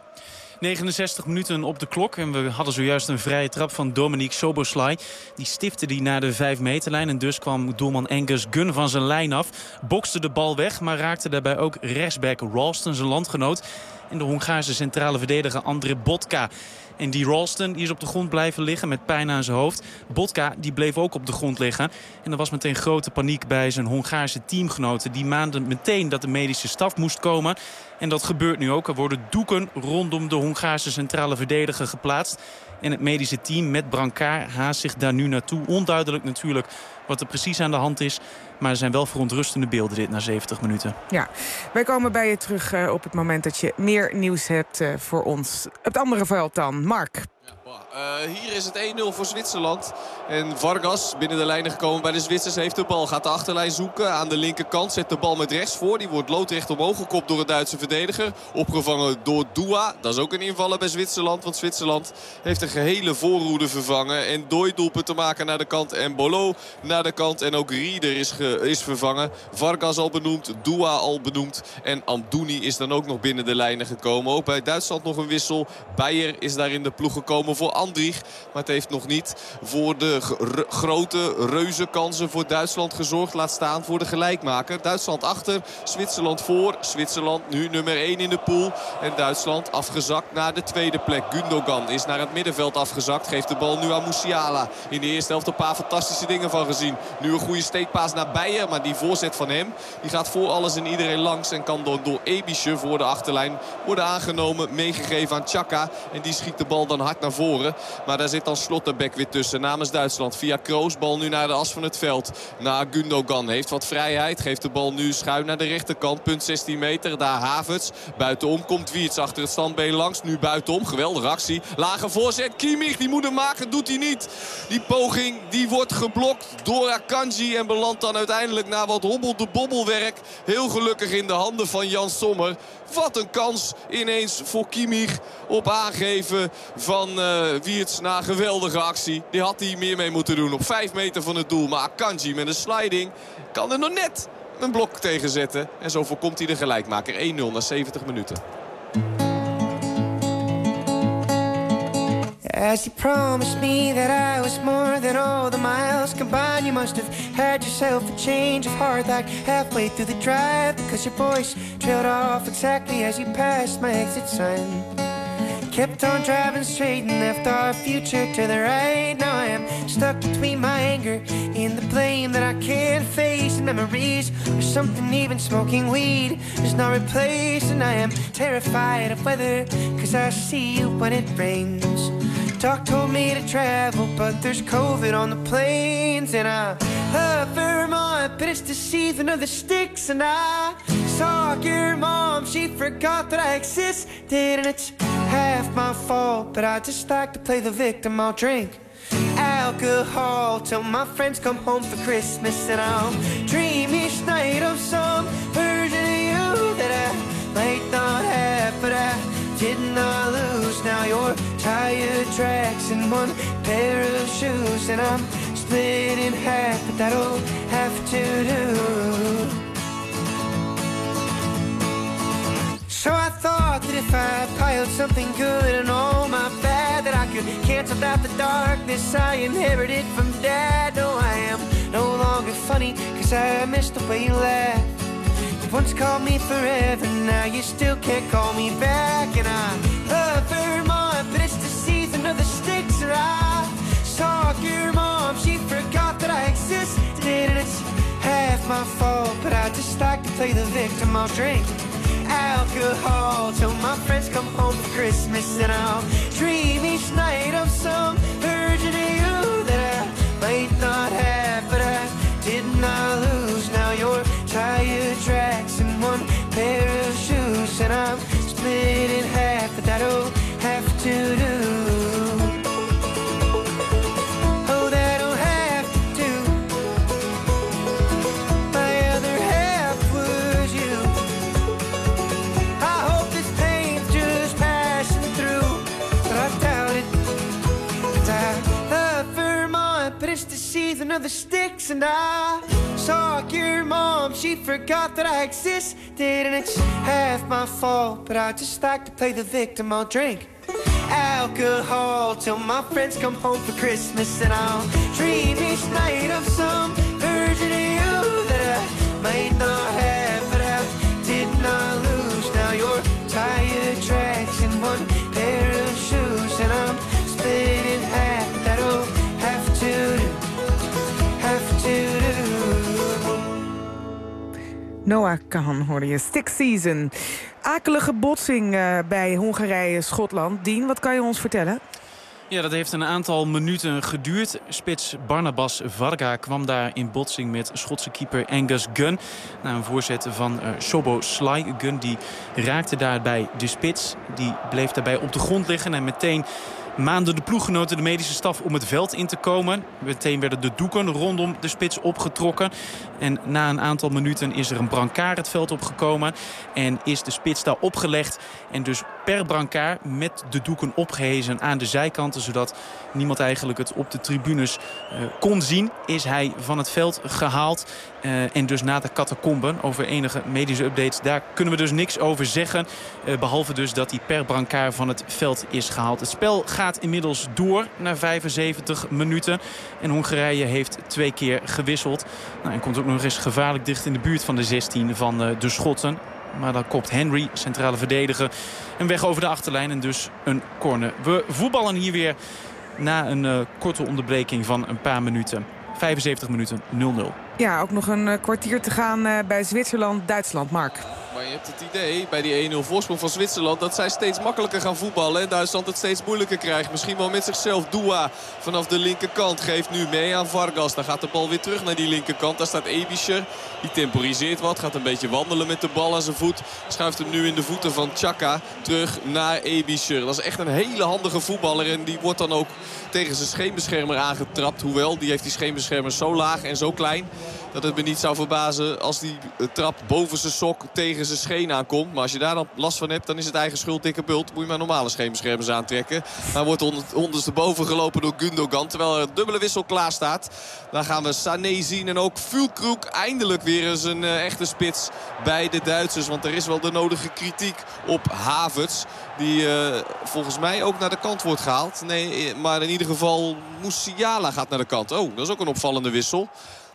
69 minuten op de klok en we hadden zojuist een vrije trap van Dominic Szoboszlai. Die stifte die naar de 5-meterlijn en dus kwam doelman Angus Gunn van zijn lijn af. Bokste de bal weg, maar raakte daarbij ook rechtsback Ralston, zijn landgenoot. En de Hongaarse centrale verdediger André Botka. En die Ralston die is op de grond blijven liggen met pijn aan zijn hoofd. Botka die bleef ook op de grond liggen. En er was meteen grote paniek bij zijn Hongaarse teamgenoten. Die maanden meteen dat de medische staf moest komen. En dat gebeurt nu ook. Er worden doeken rondom de Hongaarse centrale verdediger geplaatst. En het medische team met brancard haast zich daar nu naartoe. Onduidelijk natuurlijk wat er precies aan de hand is. Maar er zijn wel verontrustende beelden dit na 70 minuten. Ja, wij komen bij je terug op het moment dat je meer nieuws hebt voor ons. Het andere veld dan, Mark. Hier is het 1-0 voor Zwitserland. En Vargas, binnen de lijnen gekomen bij de Zwitsers, heeft de bal. Gaat de achterlijn zoeken aan de linkerkant. Zet de bal met rechts voor. Die wordt loodrecht omhoog gekopt door een Duitse verdediger. Opgevangen door Dua. Dat is ook een invaller bij Zwitserland. Want Zwitserland heeft een gehele voorhoede vervangen. En Dooi doelpunt te maken naar de kant. En Bolo naar de kant. En ook Rieder is vervangen. Vargas al benoemd. Dua al benoemd. En Amdouni is dan ook nog binnen de lijnen gekomen. Ook bij Duitsland nog een wissel. Beyer is daar in de ploeg gekomen voor Andrich. Maar het heeft nog niet voor de grote reuzenkansen voor Duitsland gezorgd. Laat staan voor de gelijkmaker. Duitsland achter, Zwitserland voor. Zwitserland nu nummer 1 in de pool. En Duitsland afgezakt naar de tweede plek. Gundogan is naar het middenveld afgezakt. Geeft de bal nu aan Musiala. In de eerste helft een paar fantastische dingen van gezien. Nu een goede steekpaas naar Beyer. Maar die voorzet van hem, die gaat voor alles en iedereen langs. En kan door Ebische voor de achterlijn worden aangenomen. Meegegeven aan Xhaka. En die schiet de bal dan hard naar voren. Maar daar zit dan Slotterbeck weer tussen namens Duitsland. Via Kroos, bal nu naar de as van het veld. Naar Gundogan, heeft wat vrijheid. Geeft de bal nu schuin naar de rechterkant. Punt 16 meter, daar Havertz. Buitenom komt Wirtz achter het standbeen langs. Nu buitenom, geweldige actie. Lage voorzet, Kimmich, die moet hem maken, doet hij niet. Die poging, die wordt geblokt door Akanji. En belandt dan uiteindelijk na wat hobbel-de-bobbelwerk heel gelukkig in de handen van Jan Sommer. Wat een kans ineens voor Kimmich op aangeven van Wirtz na een geweldige actie. Die had hij meer mee moeten doen op 5 meter van het doel. Maar Akanji met een sliding kan er nog net een blok tegen zetten. En zo voorkomt hij de gelijkmaker. 1-0 na 70 minuten. As you promised me that I was more than all the miles combined, you must have had yourself a change of heart like halfway through the drive, because your voice trailed off exactly as you passed my exit sign. Kept on driving straight and left our future to the right. Now I am stuck between my anger and the blame that I can't face, and memories or something even smoking weed is not replaced. And I am terrified of weather, cause I see you when it rains. Doc told me to travel, but there's COVID on the planes. And I love Vermont, but it's the season of the sticks. And I saw your mom, she forgot that I existed. And it's half my fault, but I just like to play the victim. I'll drink alcohol till my friends come home for Christmas. And I'll dream each night of some version of you that I might not have, but I did not lose. Now your tire tracks in one pair of shoes, and I'm split in half, but that'll have to do. So I thought that if I piled something good and all my bad, that I could cancel out the darkness I inherited from Dad. No, I am no longer funny, 'cause I missed the way you laughed. You once called me forever, now you still can't call me back. And I love Vermont, but it's the season of the sticks. And I saw your mom, she forgot that I existed. And it's half my fault, but I just like to play the victim. I'll drink alcohol till my friends come home for Christmas. And I'll dream each night of some version of you that I might not have, but I did not lose. Now your tire tracks in one pair of shoes, and I'm split in half, but that'll have to do. Oh, that'll have to. My other half was you. I hope this pain's just passing through, but I doubt it. 'Cause I love Vermont, but it's the season of the sticks. And I saw your mom, she forgot that I existed. And it's half my fault, but I just like to play the victim. I'll drink alcohol till my friends come home for Christmas. And I'll dream each night of some version of you that I might not have, but I did not lose. Now your tire tracks in one pair of shoes, and I'm split in half. That'll have to do, have to do. Noah Kahan hoorde je. Stick season. Akelige botsing bij Hongarije-Schotland. Dien, wat kan je ons vertellen? Ja, dat heeft een aantal minuten geduurd. Spits Barnabas Varga kwam daar in botsing met Schotse keeper Angus Gunn. Na een voorzet van Szoboszlai. Gunn die raakte daarbij de spits. Die bleef daarbij op de grond liggen en meteen maanden de ploeggenoten de medische staf om het veld in te komen. Meteen werden de doeken rondom de spits opgetrokken. En na een aantal minuten is er een brancard het veld opgekomen. En is de spits daar opgelegd. En dus per brancard met de doeken opgehezen aan de zijkanten. Zodat niemand eigenlijk het op de tribunes kon zien. Is hij van het veld gehaald. En dus naar de catacomben. Over enige medische updates, daar kunnen we dus niks over zeggen. Behalve dus dat hij per brancard van het veld is gehaald. Het spel gaat inmiddels door na 75 minuten. En Hongarije heeft 2 keer gewisseld. En komt ook nog eens gevaarlijk dicht in de buurt van de 16 van de Schotten. Maar dan kopt Henry, centrale verdediger, een weg over de achterlijn. En dus een corner. We voetballen hier weer na een korte onderbreking van een paar minuten. 75 minuten 0-0. Ja, ook nog een kwartier te gaan bij Zwitserland-Duitsland. Mark. Maar je hebt het idee bij die 1-0 voorsprong van Zwitserland dat zij steeds makkelijker gaan voetballen en Duitsland het steeds moeilijker krijgt. Misschien wel met zichzelf. Dua vanaf de linkerkant geeft nu mee aan Vargas. Dan gaat de bal weer terug naar die linkerkant. Daar staat Ebischer. Die temporiseert wat. Gaat een beetje wandelen met de bal aan zijn voet. Schuift hem nu in de voeten van Xhaka terug naar Ebischer. Dat is echt een hele handige voetballer. En die wordt dan ook tegen zijn scheenbeschermer aangetrapt. Hoewel, die heeft die scheenbeschermer zo laag en zo klein dat het me niet zou verbazen als die trap boven zijn sok tegen zijn scheen aankomt. Maar als je daar dan last van hebt, dan is het eigen schuld, dikke bult. Moet je maar normale scheenbeschermers aantrekken. Maar wordt ondersteboven gelopen door Gundogan. Terwijl er een dubbele wissel klaar staat. Dan gaan we Sané zien en ook Füllkrug eindelijk weer eens een echte spits bij de Duitsers. Want er is wel de nodige kritiek op Havertz. Die volgens mij ook naar de kant wordt gehaald. Nee, maar in ieder geval Musiala gaat naar de kant. Oh, dat is ook een opvallende wissel.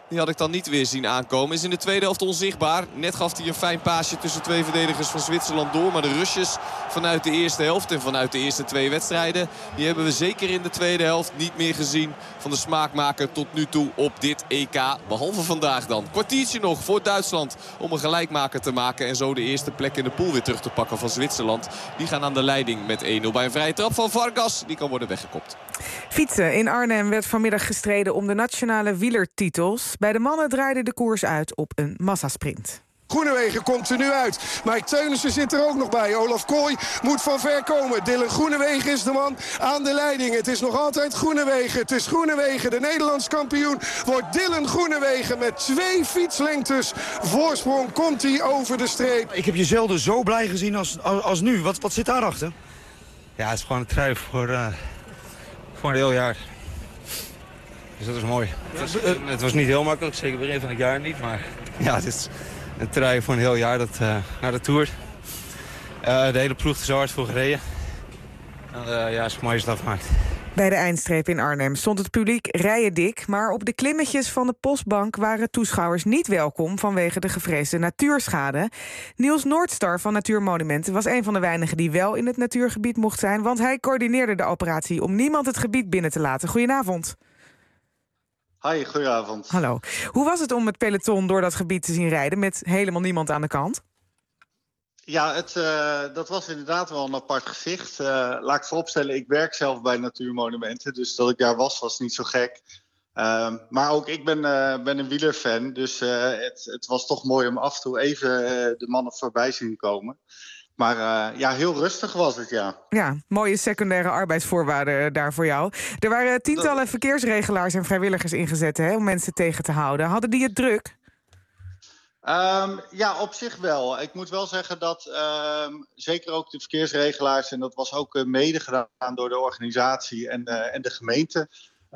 Die had ik dan niet weer zien aankomen. Is in de tweede helft onzichtbaar. Net gaf hij een fijn paasje tussen 2 verdedigers van Zwitserland door. Maar de rushes vanuit de eerste helft en vanuit de eerste 2 wedstrijden... die hebben we zeker in de tweede helft niet meer gezien van de smaakmaker tot nu toe op dit EK. Behalve vandaag dan. Kwartiertje nog voor Duitsland om een gelijkmaker te maken. En zo de eerste plek in de pool weer terug te pakken van Zwitserland. Die gaan aan de leiding met 1-0 bij een vrije trap van Vargas. Die kan worden weggekopt. Fietsen in Arnhem werd vanmiddag gestreden om de nationale wielertitels. Bij de mannen draaide de koers uit op een massasprint. Groenewegen komt er nu uit. Mike Teunissen zit er ook nog bij. Olaf Kooi moet van ver komen. Dylan Groenewegen is de man aan de leiding. Het is nog altijd Groenewegen. Het is Groenewegen, de Nederlands kampioen. Wordt Dylan Groenewegen met 2 fietslengtes voorsprong. Komt hij over de streep. Ik heb je zelden zo blij gezien als nu. Wat zit daarachter? Ja, het is gewoon een trui voor een heel jaar. Dus dat is mooi. Het was niet heel makkelijk, zeker begin van het jaar niet. Maar ja, het is een trui voor een heel jaar naar de Tour. De hele ploeg er zo hard voor gereden. En, ja, het is mooi als je het afmaakt. Bij de eindstreep in Arnhem stond het publiek rijen dik... maar op de klimmetjes van de Postbank waren toeschouwers niet welkom... vanwege de gevreesde natuurschade. Niels Noordstar van Natuurmonumenten was een van de weinigen... die wel in het natuurgebied mocht zijn... want hij coördineerde de operatie om niemand het gebied binnen te laten. Goedenavond. Hi, goedenavond. Hallo. Hoe was het om het peloton door dat gebied te zien rijden... met helemaal niemand aan de kant? Ja, dat was inderdaad wel een apart gezicht. Laat ik vooropstellen, ik werk zelf bij Natuurmonumenten. Dus dat ik daar was niet zo gek. Maar ook ik ben een wielerfan. Dus het was toch mooi om af en toe even de mannen voorbij zien komen. Maar ja, heel rustig was het, ja. Ja, mooie secundaire arbeidsvoorwaarden daar voor jou. Er waren tientallen verkeersregelaars en vrijwilligers ingezet... Hè, om mensen tegen te houden. Hadden die het druk? Ja, op zich wel. Ik moet wel zeggen dat zeker ook de verkeersregelaars... en dat was ook mede gedaan door de organisatie en de gemeente...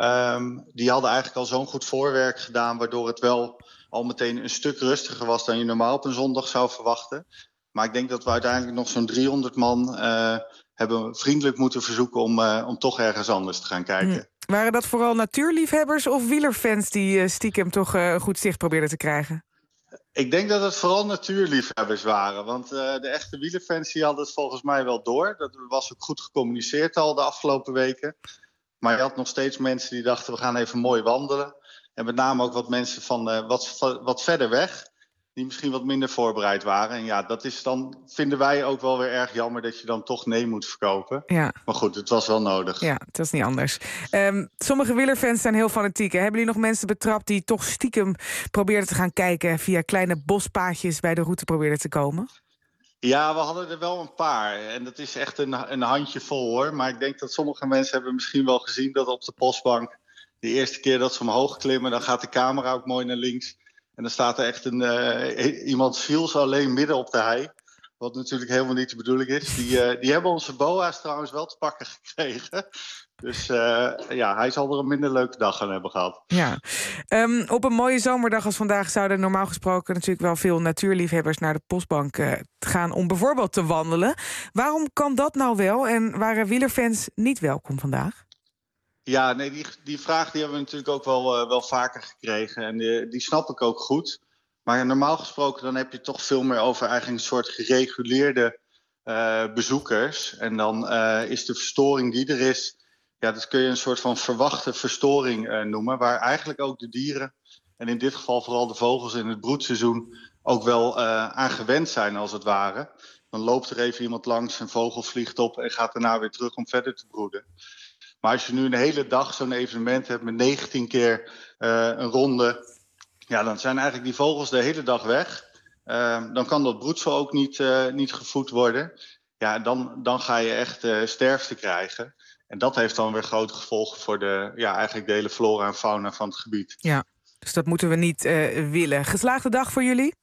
die hadden eigenlijk al zo'n goed voorwerk gedaan... waardoor het wel al meteen een stuk rustiger was... dan je normaal op een zondag zou verwachten. Maar ik denk dat we uiteindelijk nog zo'n 300 man hebben vriendelijk moeten verzoeken... om toch ergens anders te gaan kijken. Waren dat vooral natuurliefhebbers of wielerfans... die stiekem toch goed zicht probeerden te krijgen? Ik denk dat het vooral natuurliefhebbers waren. Want de echte wielerfans die hadden het volgens mij wel door. Dat was ook goed gecommuniceerd al de afgelopen weken. Maar je had nog steeds mensen die dachten... we gaan even mooi wandelen. En met name ook wat mensen van wat verder weg... die misschien wat minder voorbereid waren. En ja, dat is dan, vinden wij ook wel weer erg jammer... dat je dan toch nee moet verkopen. Ja. Maar goed, het was wel nodig. Ja, het was niet anders. Sommige wielerfans zijn heel fanatiek. Hebben jullie nog mensen betrapt die toch stiekem probeerden te gaan kijken... via kleine bospaadjes bij de route probeerden te komen? Ja, we hadden er wel een paar. En dat is echt een handjevol, hoor. Maar ik denk dat sommige mensen hebben misschien wel gezien... dat op de Postbank, de eerste keer dat ze omhoog klimmen... dan gaat de camera ook mooi naar links... En dan staat er echt iemand ziels alleen midden op de hei. Wat natuurlijk helemaal niet de bedoeling is. Die hebben onze boa's trouwens wel te pakken gekregen. Dus ja, hij zal er een minder leuke dag aan hebben gehad. Ja. Op een mooie zomerdag als vandaag zouden normaal gesproken... natuurlijk wel veel natuurliefhebbers naar de Postbank gaan... om bijvoorbeeld te wandelen. Waarom kan dat nou wel en waren wielerfans niet welkom vandaag? Ja, nee, die vraag die hebben we natuurlijk ook wel vaker gekregen. En die snap ik ook goed. Maar normaal gesproken dan heb je toch veel meer over eigenlijk een soort gereguleerde bezoekers. En dan is de verstoring die er is... ja, dat kun je een soort van verwachte verstoring noemen. Waar eigenlijk ook de dieren, en in dit geval vooral de vogels in het broedseizoen... ook wel aan gewend zijn als het ware. Dan loopt er even iemand langs, een vogel vliegt op... en gaat daarna weer terug om verder te broeden. Maar als je nu een hele dag zo'n evenement hebt met 19 keer een ronde... ja, dan zijn eigenlijk die vogels de hele dag weg. Dan kan dat broedsel ook niet gevoed worden. Ja, dan ga je echt sterfte krijgen. En dat heeft dan weer grote gevolgen voor eigenlijk de hele flora en fauna van het gebied. Ja, dus dat moeten we niet willen. Geslaagde dag voor jullie?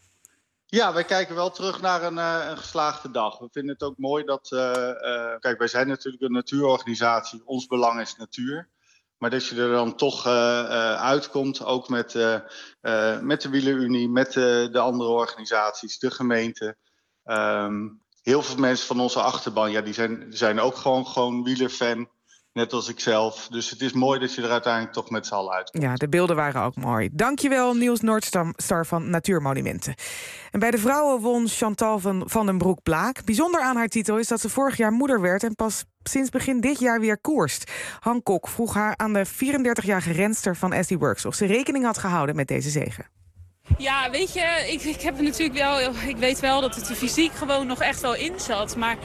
Ja, wij kijken wel terug naar een geslaagde dag. We vinden het ook mooi dat... kijk, wij zijn natuurlijk een natuurorganisatie. Ons belang is natuur. Maar dat je er dan toch uitkomt, ook met de Wielerunie... met de andere organisaties, de gemeente. Heel veel mensen van onze achterban, ja, die zijn ook gewoon wielerfan. net als ik zelf. Dus het is mooi dat je er uiteindelijk toch met z'n allen uitkomt. Ja, de beelden waren ook mooi. Dankjewel, Niels Noordstar van Natuurmonumenten. En bij de vrouwen won Chantal van den Broek-Blaak. Bijzonder aan haar titel is dat ze vorig jaar moeder werd en pas sinds begin dit jaar weer koerst. Han Kok vroeg haar aan de 34-jarige renster van SD Works of ze rekening had gehouden met deze zege. Ja, weet je, ik heb natuurlijk wel. Ik weet wel dat het er fysiek gewoon nog echt wel in zat. Maar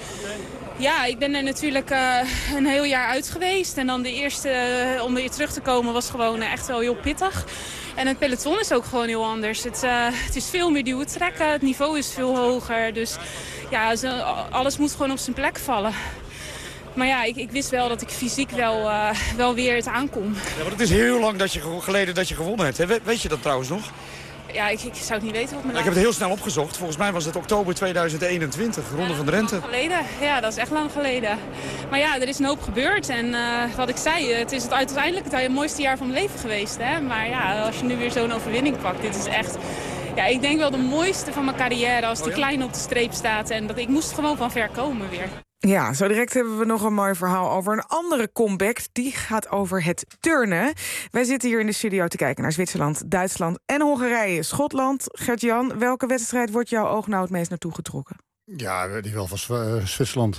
ja, ik ben er natuurlijk een heel jaar uit geweest. En dan de eerste om weer terug te komen was gewoon echt wel heel pittig. En het peloton is ook gewoon heel anders. Het is veel meer duwen trekken, het niveau is veel hoger. Dus ja, alles moet gewoon op zijn plek vallen. Maar ja, ik wist wel dat ik fysiek wel weer het aankom. Ja, maar het is heel lang geleden dat je gewonnen hebt. Hè? Weet je dat trouwens nog? Ja, ik zou het niet weten wat me Ik heb het heel snel opgezocht. Volgens mij was het oktober 2021, Ronde van Drenthe. Lang geleden. Ja, dat is echt lang geleden. Maar ja, er is een hoop gebeurd. En wat ik zei, het is uiteindelijk het mooiste jaar van mijn leven geweest. Hè? Maar ja, als je nu weer zo'n overwinning pakt, dit is echt... Ja, ik denk wel de mooiste van mijn carrière als die klein op de streep staat. En ik moest gewoon van ver komen weer. Ja, zo direct hebben we nog een mooi verhaal over een andere comeback. Die gaat over het turnen. Wij zitten hier in de studio te kijken naar Zwitserland, Duitsland en Hongarije. Schotland, Gert-Jan, welke wedstrijd wordt jouw oog nou het meest naartoe getrokken? Ja, die wel van Zwitserland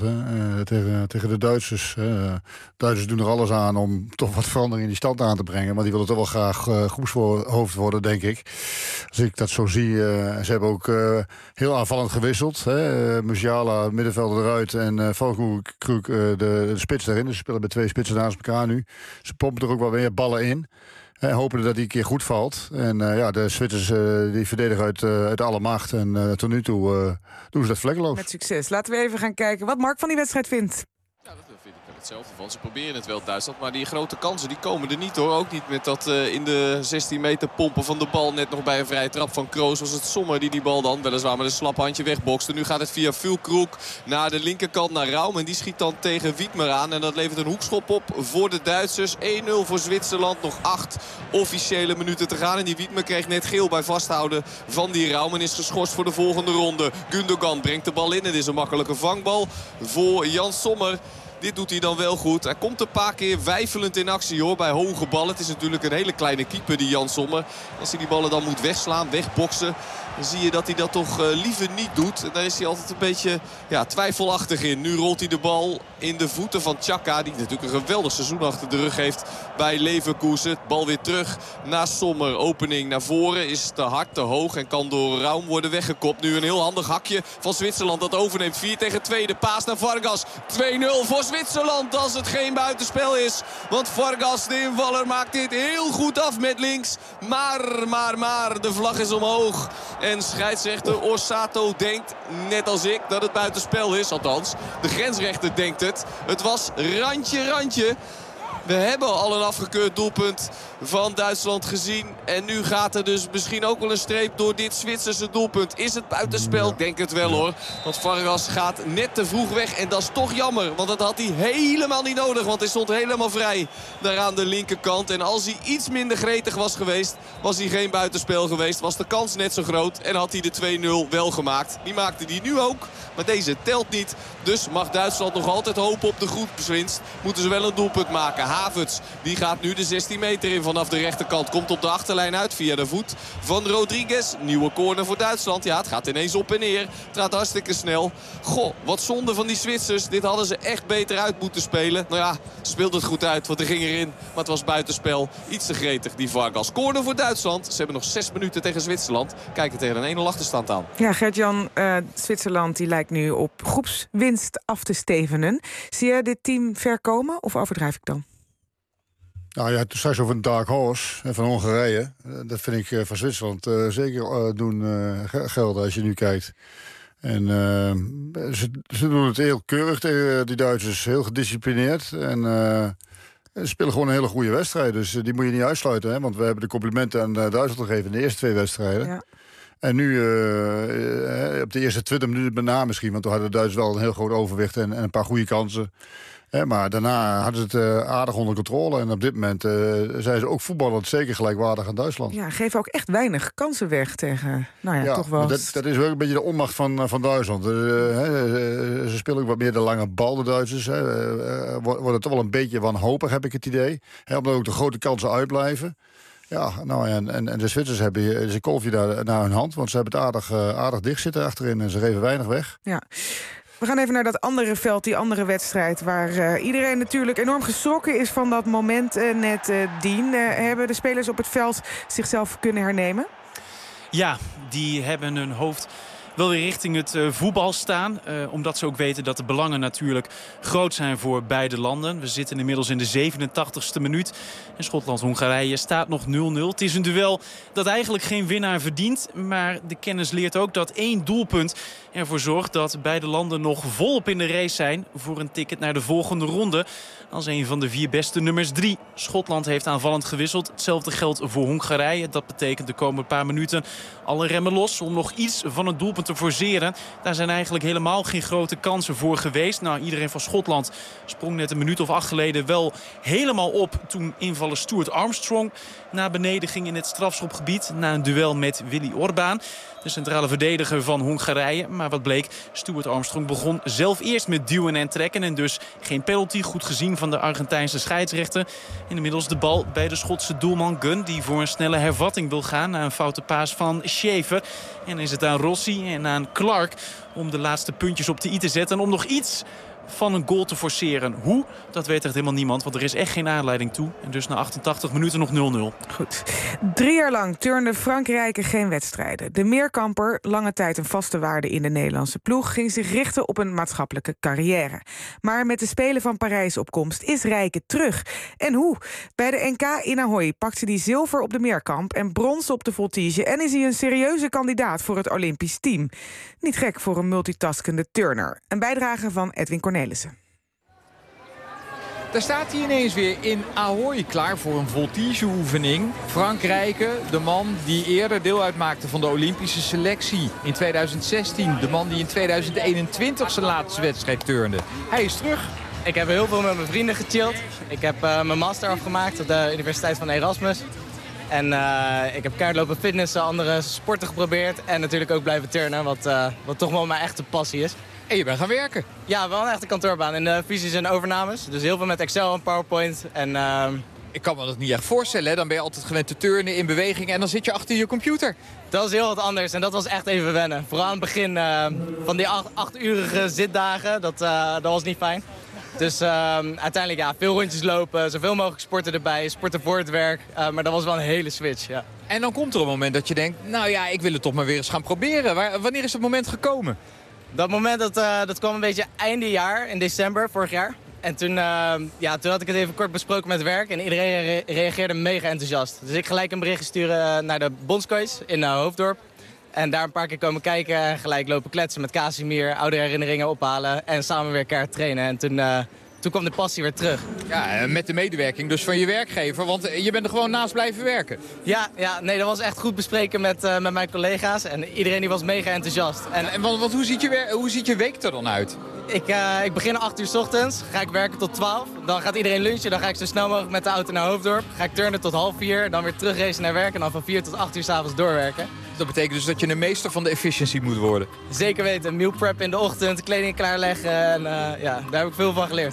tegen de Duitsers. Duitsers doen er alles aan om toch wat verandering in die stand aan te brengen. Maar die willen toch wel graag groepshoofd worden, denk ik. Als ik dat zo zie, ze hebben ook heel aanvallend gewisseld. Musiala, middenvelder eruit en Valkenbroek, de spits daarin. Dus ze spelen met 2 spitsen naast elkaar nu. Ze pompen er ook wel weer ballen in. En hopen dat die een keer goed valt. En de Zwitsers die verdedigen uit alle macht. En tot nu toe doen ze dat vlekkeloos. Met succes. Laten we even gaan kijken wat Mark van die wedstrijd vindt. Ja, dat vind ik wel hetzelfde van. Ze proberen het wel, Duitsland. Maar die grote kansen die komen er niet, hoor. Ook niet met dat in de 16 meter pompen van de bal. Net nog bij een vrije trap van Kroos was het Sommer die bal dan weliswaar met een slap handje wegbokste. Nu gaat het via Füllkrug naar de linkerkant naar Raum. En die schiet dan tegen Wiedmer aan. En dat levert een hoekschop op voor de Duitsers. 1-0 voor Zwitserland. Nog 8 officiële minuten te gaan. En die Wiedmer kreeg net geel bij vasthouden van die Raum. En is geschorst voor de volgende ronde. Gundogan brengt de bal in. Het is een makkelijke vangbal voor Jan Sommer. Dit doet hij dan wel goed. Hij komt een paar keer weifelend in actie, hoor, bij hoge ballen. Het is natuurlijk een hele kleine keeper, die Jan Sommer. Als hij die ballen dan moet wegslaan, wegboksen, dan zie je dat hij dat toch liever niet doet. En daar is hij altijd een beetje twijfelachtig in. Nu rolt hij de bal in de voeten van Xhaka, die natuurlijk een geweldig seizoen achter de rug heeft bij Leverkusen. Bal weer terug naar Sommer. Opening naar voren is te hard, te hoog en kan door Raum worden weggekopt. Nu een heel handig hakje van Zwitserland dat overneemt. 4 tegen 2, de paas naar Vargas. 2-0 voor Zwitserland als het geen buitenspel is. Want Vargas, de invaller, maakt dit heel goed af met links. Maar, de vlag is omhoog. En scheidsrechter Orsato denkt, net als ik, dat het buitenspel is. Althans, de grensrechter denkt het. Het was randje. We hebben al een afgekeurd doelpunt van Duitsland gezien. En nu gaat er dus misschien ook wel een streep door dit Zwitserse doelpunt. Is het buitenspel? Ik denk het wel, hoor. Want Vargas gaat net te vroeg weg. En dat is toch jammer. Want dat had hij helemaal niet nodig. Want hij stond helemaal vrij daar aan de linkerkant. En als hij iets minder gretig was geweest, was hij geen buitenspel geweest. Was de kans net zo groot. En had hij de 2-0 wel gemaakt. Die maakte hij nu ook. Maar deze telt niet. Dus mag Duitsland nog altijd hopen op de groepswinst. Moeten ze wel een doelpunt maken. Havertz, die gaat nu de 16 meter in vanaf de rechterkant. Komt op de achterlijn uit via de voet van Rodriguez. Nieuwe corner voor Duitsland. Ja, het gaat ineens op en neer. Het gaat hartstikke snel. Goh, wat zonde van die Zwitsers. Dit hadden ze echt beter uit moeten spelen. Nou ja, ze speelden het goed uit, want er ging erin. Maar het was buitenspel. Iets te gretig, die Vargas. Corner voor Duitsland. Ze hebben nog 6 minuten tegen Zwitserland. Kijken tegen een 1-0 achterstand aan. Ja, Gert-Jan, Zwitserland die lijkt nu op groepswinst af te stevenen. Zie je dit team ver komen of overdrijf ik dan? Nou ja, toen zei ze over een dark horse van Hongarije. Dat vind ik van Zwitserland zeker doen gelden als je nu kijkt. En ze doen het heel keurig tegen die Duitsers. Heel gedisciplineerd. En ze spelen gewoon een hele goede wedstrijd. Dus die moet je niet uitsluiten. Hè? Want we hebben de complimenten aan Duitsland gegeven in de eerste 2 wedstrijden. Ja. En nu op de eerste 20 minuten bijna misschien... want toen hadden de Duitsers wel een heel groot overwicht en een paar goede kansen. Maar daarna hadden ze het aardig onder controle. En op dit moment zijn ze ook voetballend zeker gelijkwaardig aan Duitsland. Ja, geven ook echt weinig kansen weg tegen... toch wel... Dat is wel een beetje de onmacht van Duitsland. Ze spelen ook wat meer de lange bal, de Duitsers. Worden toch wel een beetje wanhopig, heb ik het idee. Omdat ook de grote kansen uitblijven. Ja, en de Zwitsers hebben ze kolfje daar naar hun hand. Want ze hebben het aardig dicht zitten achterin. En ze geven weinig weg. Ja. We gaan even naar dat andere veld, die andere wedstrijd... waar iedereen natuurlijk enorm geschrokken is van dat moment net dien. Hebben de spelers op het veld zichzelf kunnen hernemen? Ja, die hebben hun hoofd wel weer richting het voetbal staan. Omdat ze ook weten dat de belangen natuurlijk groot zijn voor beide landen. We zitten inmiddels in de 87ste minuut. En Schotland-Hongarije staat nog 0-0. Het is een duel dat eigenlijk geen winnaar verdient. Maar de kennis leert ook dat 1 doelpunt ervoor zorgt dat beide landen nog volop in de race zijn voor een ticket naar de volgende ronde. Als een van de 4 beste nummers 3. Schotland heeft aanvallend gewisseld. Hetzelfde geldt voor Hongarije. Dat betekent de komende paar minuten alle remmen los om nog iets van een doelpunt te forceren. Daar zijn eigenlijk helemaal geen grote kansen voor geweest. Nou, iedereen van Schotland sprong net een minuut of 8 geleden wel helemaal op toen invaller Stuart Armstrong naar beneden ging in het strafschopgebied na een duel met Willy Orbán, de centrale verdediger van Hongarije. Maar wat bleek, Stuart Armstrong begon zelf eerst met duwen en trekken. En dus geen penalty, goed gezien van de Argentijnse scheidsrechter. En inmiddels de bal bij de Schotse doelman Gunn, die voor een snelle hervatting wil gaan na een foute paas van Schäfer. En is het aan Rossi en aan Clark om de laatste puntjes op de i te zetten. En om nog iets van een goal te forceren. Hoe? Dat weet echt helemaal niemand, want er is echt geen aanleiding toe. En dus na 88 minuten nog 0-0. Goed. 3 jaar lang turnde Frankrijk geen wedstrijden. De meerkamper, lange tijd een vaste waarde in de Nederlandse ploeg, ging zich richten op een maatschappelijke carrière. Maar met de Spelen van Parijs op komst is Rijke terug. En hoe? Bij de NK in Ahoy pakte hij zilver op de meerkamp en brons op de voltige. En is hij een serieuze kandidaat voor het Olympisch team. Niet gek voor een multitaskende turner. Een bijdrage van Edwin Cornelissen. Daar staat hij ineens weer in Ahoy, klaar voor een voltigeoefening. Frank Rijke, de man die eerder deel uitmaakte van de Olympische selectie in 2016. De man die in 2021 zijn laatste wedstrijd turnde. Hij is terug. Ik heb heel veel met mijn vrienden gechilled. Ik heb mijn master afgemaakt op de Universiteit van Erasmus. En ik heb keihard lopen fitnessen, andere sporten geprobeerd. En natuurlijk ook blijven turnen, wat toch wel mijn echte passie is. En je bent gaan werken? Ja, wel een echte kantoorbaan in de fusies en overnames. Dus heel veel met Excel en PowerPoint. En, ik kan me dat niet echt voorstellen. Hè? Dan ben je altijd gewend te turnen in beweging en dan zit je achter je computer. Dat is heel wat anders en dat was echt even wennen. Vooral aan het begin van die 8-urige zitdagen, dat was niet fijn. Dus uiteindelijk veel rondjes lopen, zoveel mogelijk sporten erbij, sporten voor het werk. Maar dat was wel een hele switch, ja. En dan komt er een moment dat je denkt, nou ja, ik wil het toch maar weer eens gaan proberen. Wanneer is dat moment gekomen? Dat moment dat kwam een beetje einde jaar, in december vorig jaar. En toen had ik het even kort besproken met werk en iedereen reageerde mega enthousiast. Dus ik gelijk een bericht sturen naar de bondscoach in Hoofddorp. En daar een paar keer komen kijken en gelijk lopen kletsen met Casimir, oude herinneringen ophalen en samen weer keihard trainen. En toen kwam de passie weer terug. Ja, met de medewerking dus van je werkgever, want je bent er gewoon naast blijven werken. Ja, nee, dat was echt goed bespreken met mijn collega's en iedereen die was mega enthousiast. Want hoe ziet je week er dan uit? Ik begin 8 uur 's ochtends, ga ik werken tot 12. Dan gaat iedereen lunchen, dan ga ik zo snel mogelijk met de auto naar Hoofddorp. Ga ik turnen tot 3:30, dan weer terugracen naar werk en dan van 4 tot 8 uur 's avonds doorwerken. Dat betekent dus dat je een meester van de efficiency moet worden? Zeker weten, meal prep in de ochtend, kleding klaarleggen en daar heb ik veel van geleerd.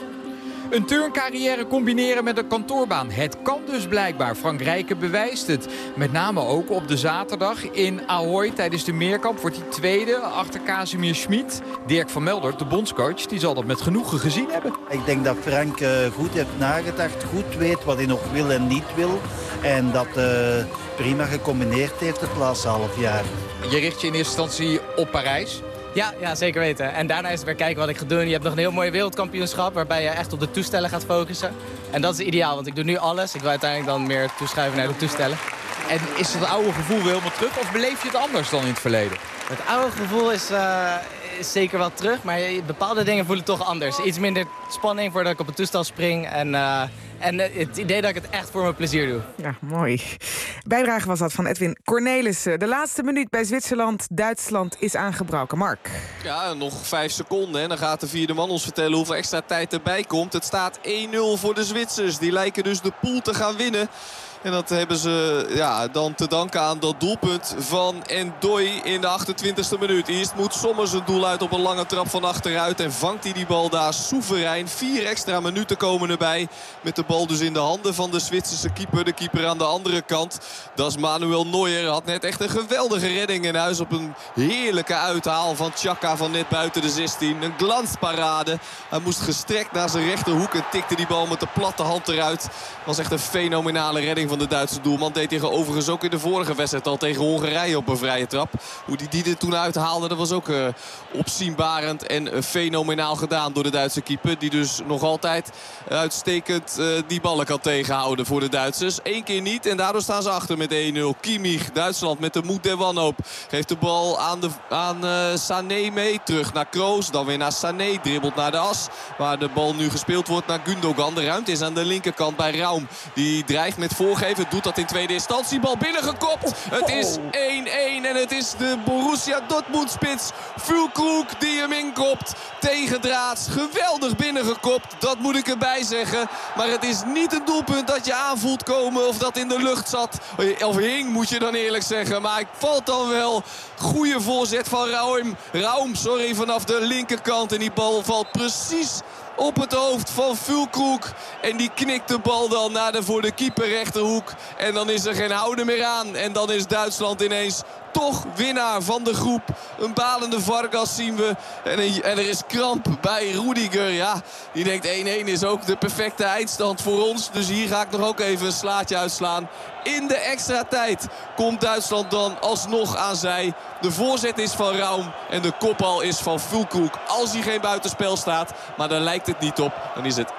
Een turncarrière combineren met een kantoorbaan. Het kan dus blijkbaar. Frank Rijke bewijst het. Met name ook op de zaterdag in Ahoy tijdens de meerkamp wordt hij tweede achter Casimir Schmid. Dirk van Meldert, de bondscoach, die zal dat met genoegen gezien hebben. Ik denk dat Frank goed heeft nagedacht, goed weet wat hij nog wil en niet wil. En dat prima gecombineerd heeft het laatste half jaar. Je richt je in eerste instantie op Parijs? Ja, zeker weten. En daarna is het weer kijken wat ik ga doen. Je hebt nog een heel mooi wereldkampioenschap waarbij je echt op de toestellen gaat focussen. En dat is ideaal, want ik doe nu alles. Ik wil uiteindelijk dan meer toeschuiven naar de toestellen. En is dat oude gevoel weer helemaal terug of beleef je het anders dan in het verleden? Het oude gevoel is zeker wel terug, maar bepaalde dingen voelen toch anders. Iets minder spanning voordat ik op het toestel spring. En En het idee dat ik het echt voor mijn plezier doe. Ja, mooi. Bijdrage was dat van Edwin Cornelissen. De laatste minuut bij Zwitserland-Duitsland is aangebroken. Mark. Ja, nog 5 seconden. En dan gaat de vierde man ons vertellen hoeveel extra tijd erbij komt. Het staat 1-0 voor de Zwitsers. Die lijken dus de pool te gaan winnen. En dat hebben ze dan te danken aan dat doelpunt van N'Doye in de 28e minuut. Eerst moet Sommer zijn doel uit op een lange trap van achteruit. En vangt hij die bal daar soeverein. 4 extra minuten komen erbij. Met de bal dus in de handen van de Zwitserse keeper. De keeper aan de andere kant. Dat is Manuel Neuer. Had net echt een geweldige redding in huis. Op een heerlijke uithaal van Xhaka van net buiten de 16. Een glansparade. Hij moest gestrekt naar zijn rechterhoek. En tikte die bal met de platte hand eruit. Was echt een fenomenale redding van de Duitse doelman. Deed hij overigens ook in de vorige wedstrijd al tegen Hongarije op een vrije trap. Hoe die er toen uithaalde, dat was ook opzienbarend en fenomenaal gedaan door de Duitse keeper. Die dus nog altijd uitstekend die ballen kan tegenhouden voor de Duitsers. 1 keer niet en daardoor staan ze achter met 1-0. Kimmich, Duitsland met de moed der wanhoop. Geeft de bal aan Sané mee. Terug naar Kroos, dan weer naar Sané. Dribbelt naar de as, waar de bal nu gespeeld wordt naar Gundogan. De ruimte is aan de linkerkant bij Raum. Die dreigt met voorgeven, doet dat in tweede instantie. Bal binnengekopt. Het is 1-1 en het is de Borussia Dortmund spits Füllkrug die hem inkopt. Tegendraads, geweldig binnengekopt. Dat moet ik erbij zeggen. Maar het is niet een doelpunt dat je aanvoelt komen of dat in de lucht zat. Of hing, moet je dan eerlijk zeggen. Maar ik valt dan wel. Goede voorzet van Raum, vanaf de linkerkant. En die bal valt precies op het hoofd van Füllkrug. En die knikt de bal dan naar voor de keeper rechterhoek. En dan is er geen houden meer aan. En dan is Duitsland ineens toch winnaar van de groep. Een balende Vargas zien we. En er is kramp bij Rudiger. Ja, die denkt 1-1 is ook de perfecte eindstand voor ons. Dus hier ga ik nog ook even een slaatje uitslaan. In de extra tijd komt Duitsland dan alsnog aan zij. De voorzet is van Raum en de kopbal is van Füllkrug. Als hij geen buitenspel staat, maar daar lijkt het niet op, dan is het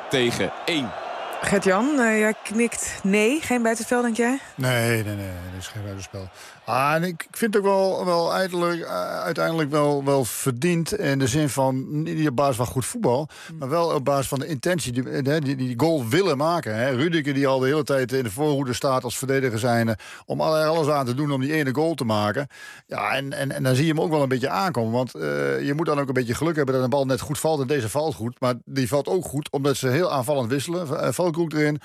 1-1. Gert-Jan, jij knikt nee. Geen buitenspel, denk jij? Nee, dat is geen buitenspel. En ik vind het ook wel uiteindelijk wel verdiend. In de zin van, niet op basis van goed voetbal, maar wel op basis van de intentie. Die goal willen maken. Hè. Rudiger die al de hele tijd in de voorhoede staat als verdediger zijnde. Om alles aan te doen om die ene goal te maken. Ja, en dan zie je hem ook wel een beetje aankomen. Want je moet dan ook een beetje geluk hebben dat een bal net goed valt. En deze valt goed. Maar die valt ook goed omdat ze heel aanvallend wisselen. Füllkrug erin.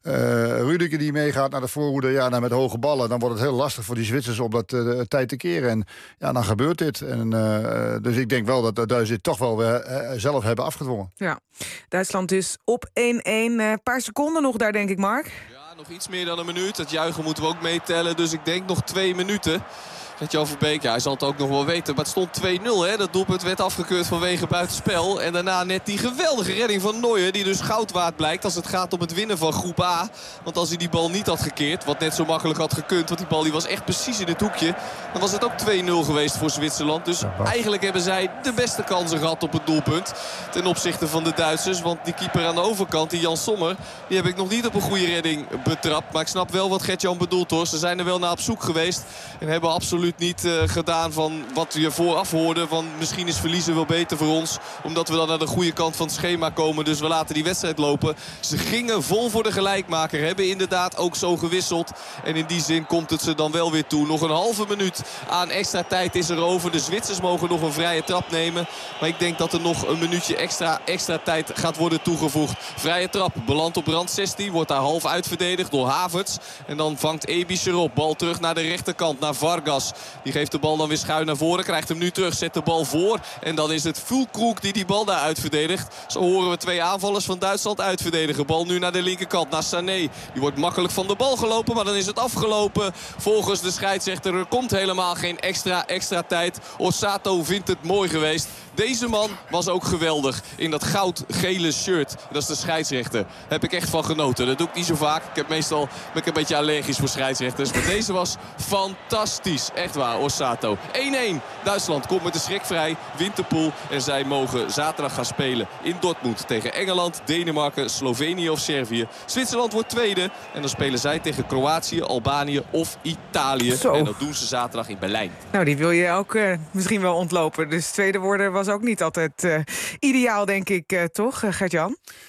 Rudiger die meegaat naar de voorhoede. Ja, dan met hoge ballen. Dan wordt het heel lastig voor die Zwitsers om dat tijd te keren. En ja, dan gebeurt dit. En, dus ik denk wel dat de Duitsers dit toch wel zelf hebben afgedwongen. Ja, Duitsland dus op 1-1. Een paar seconden nog daar, denk ik, Mark. Ja, nog iets meer dan een minuut. Het juichen moeten we ook meetellen. Dus ik denk nog 2 minuten. Gert-Jan Verbeek, ja, hij zal het ook nog wel weten. Maar het stond 2-0, hè. Dat doelpunt werd afgekeurd vanwege buitenspel. En daarna net die geweldige redding van Neuer. Die dus goud waard blijkt als het gaat om het winnen van groep A. Want als hij die bal niet had gekeerd, wat net zo makkelijk had gekund. Want die bal die was echt precies in het hoekje. Dan was het ook 2-0 geweest voor Zwitserland. Dus eigenlijk hebben zij de beste kansen gehad op het doelpunt. Ten opzichte van de Duitsers. Want die keeper aan de overkant, die Jan Sommer, die heb ik nog niet op een goede redding betrapt. Maar ik snap wel wat Gert-Jan bedoelt, hoor. Ze zijn er wel naar op zoek geweest. En hebben absoluut niet gedaan van wat je vooraf hoorde. Van misschien is verliezen wel beter voor ons. Omdat we dan naar de goede kant van het schema komen. Dus we laten die wedstrijd lopen. Ze gingen vol voor de gelijkmaker. Hebben inderdaad ook zo gewisseld. En in die zin komt het ze dan wel weer toe. Nog een halve minuut aan extra tijd is er over. De Zwitsers mogen nog een vrije trap nemen. Maar ik denk dat er nog een minuutje extra tijd gaat worden toegevoegd. Vrije trap belandt op rand 16. Wordt daar half uitverdedigd door Havertz. En dan vangt Ebisch erop. Bal terug naar de rechterkant. Naar Vargas. Die geeft de bal dan weer schuin naar voren. Krijgt hem nu terug. Zet de bal voor. En dan is het Füllkrug die bal daar uitverdedigt. Zo horen we 2 aanvallers van Duitsland uitverdedigen. Bal nu naar de linkerkant. Naar Sané. Die wordt makkelijk van de bal gelopen. Maar dan is het afgelopen. Volgens de scheidsrechter. Er komt helemaal geen extra tijd. Osato vindt het mooi geweest. Deze man was ook geweldig in dat goud-gele shirt. Dat is de scheidsrechter. Daar heb ik echt van genoten. Dat doe ik niet zo vaak. Ben ik een beetje allergisch voor scheidsrechters. Maar deze was fantastisch. Echt waar, Osato. 1-1. Duitsland komt met de schrik vrij. Wint de pool. En zij mogen zaterdag gaan spelen in Dortmund. Tegen Engeland, Denemarken, Slovenië of Servië. Zwitserland wordt tweede. En dan spelen zij tegen Kroatië, Albanië of Italië. Zo. En dat doen ze zaterdag in Berlijn. Nou, die wil je ook misschien wel ontlopen. Dus tweede worden was ook niet altijd ideaal, denk ik, toch, Gert-Jan?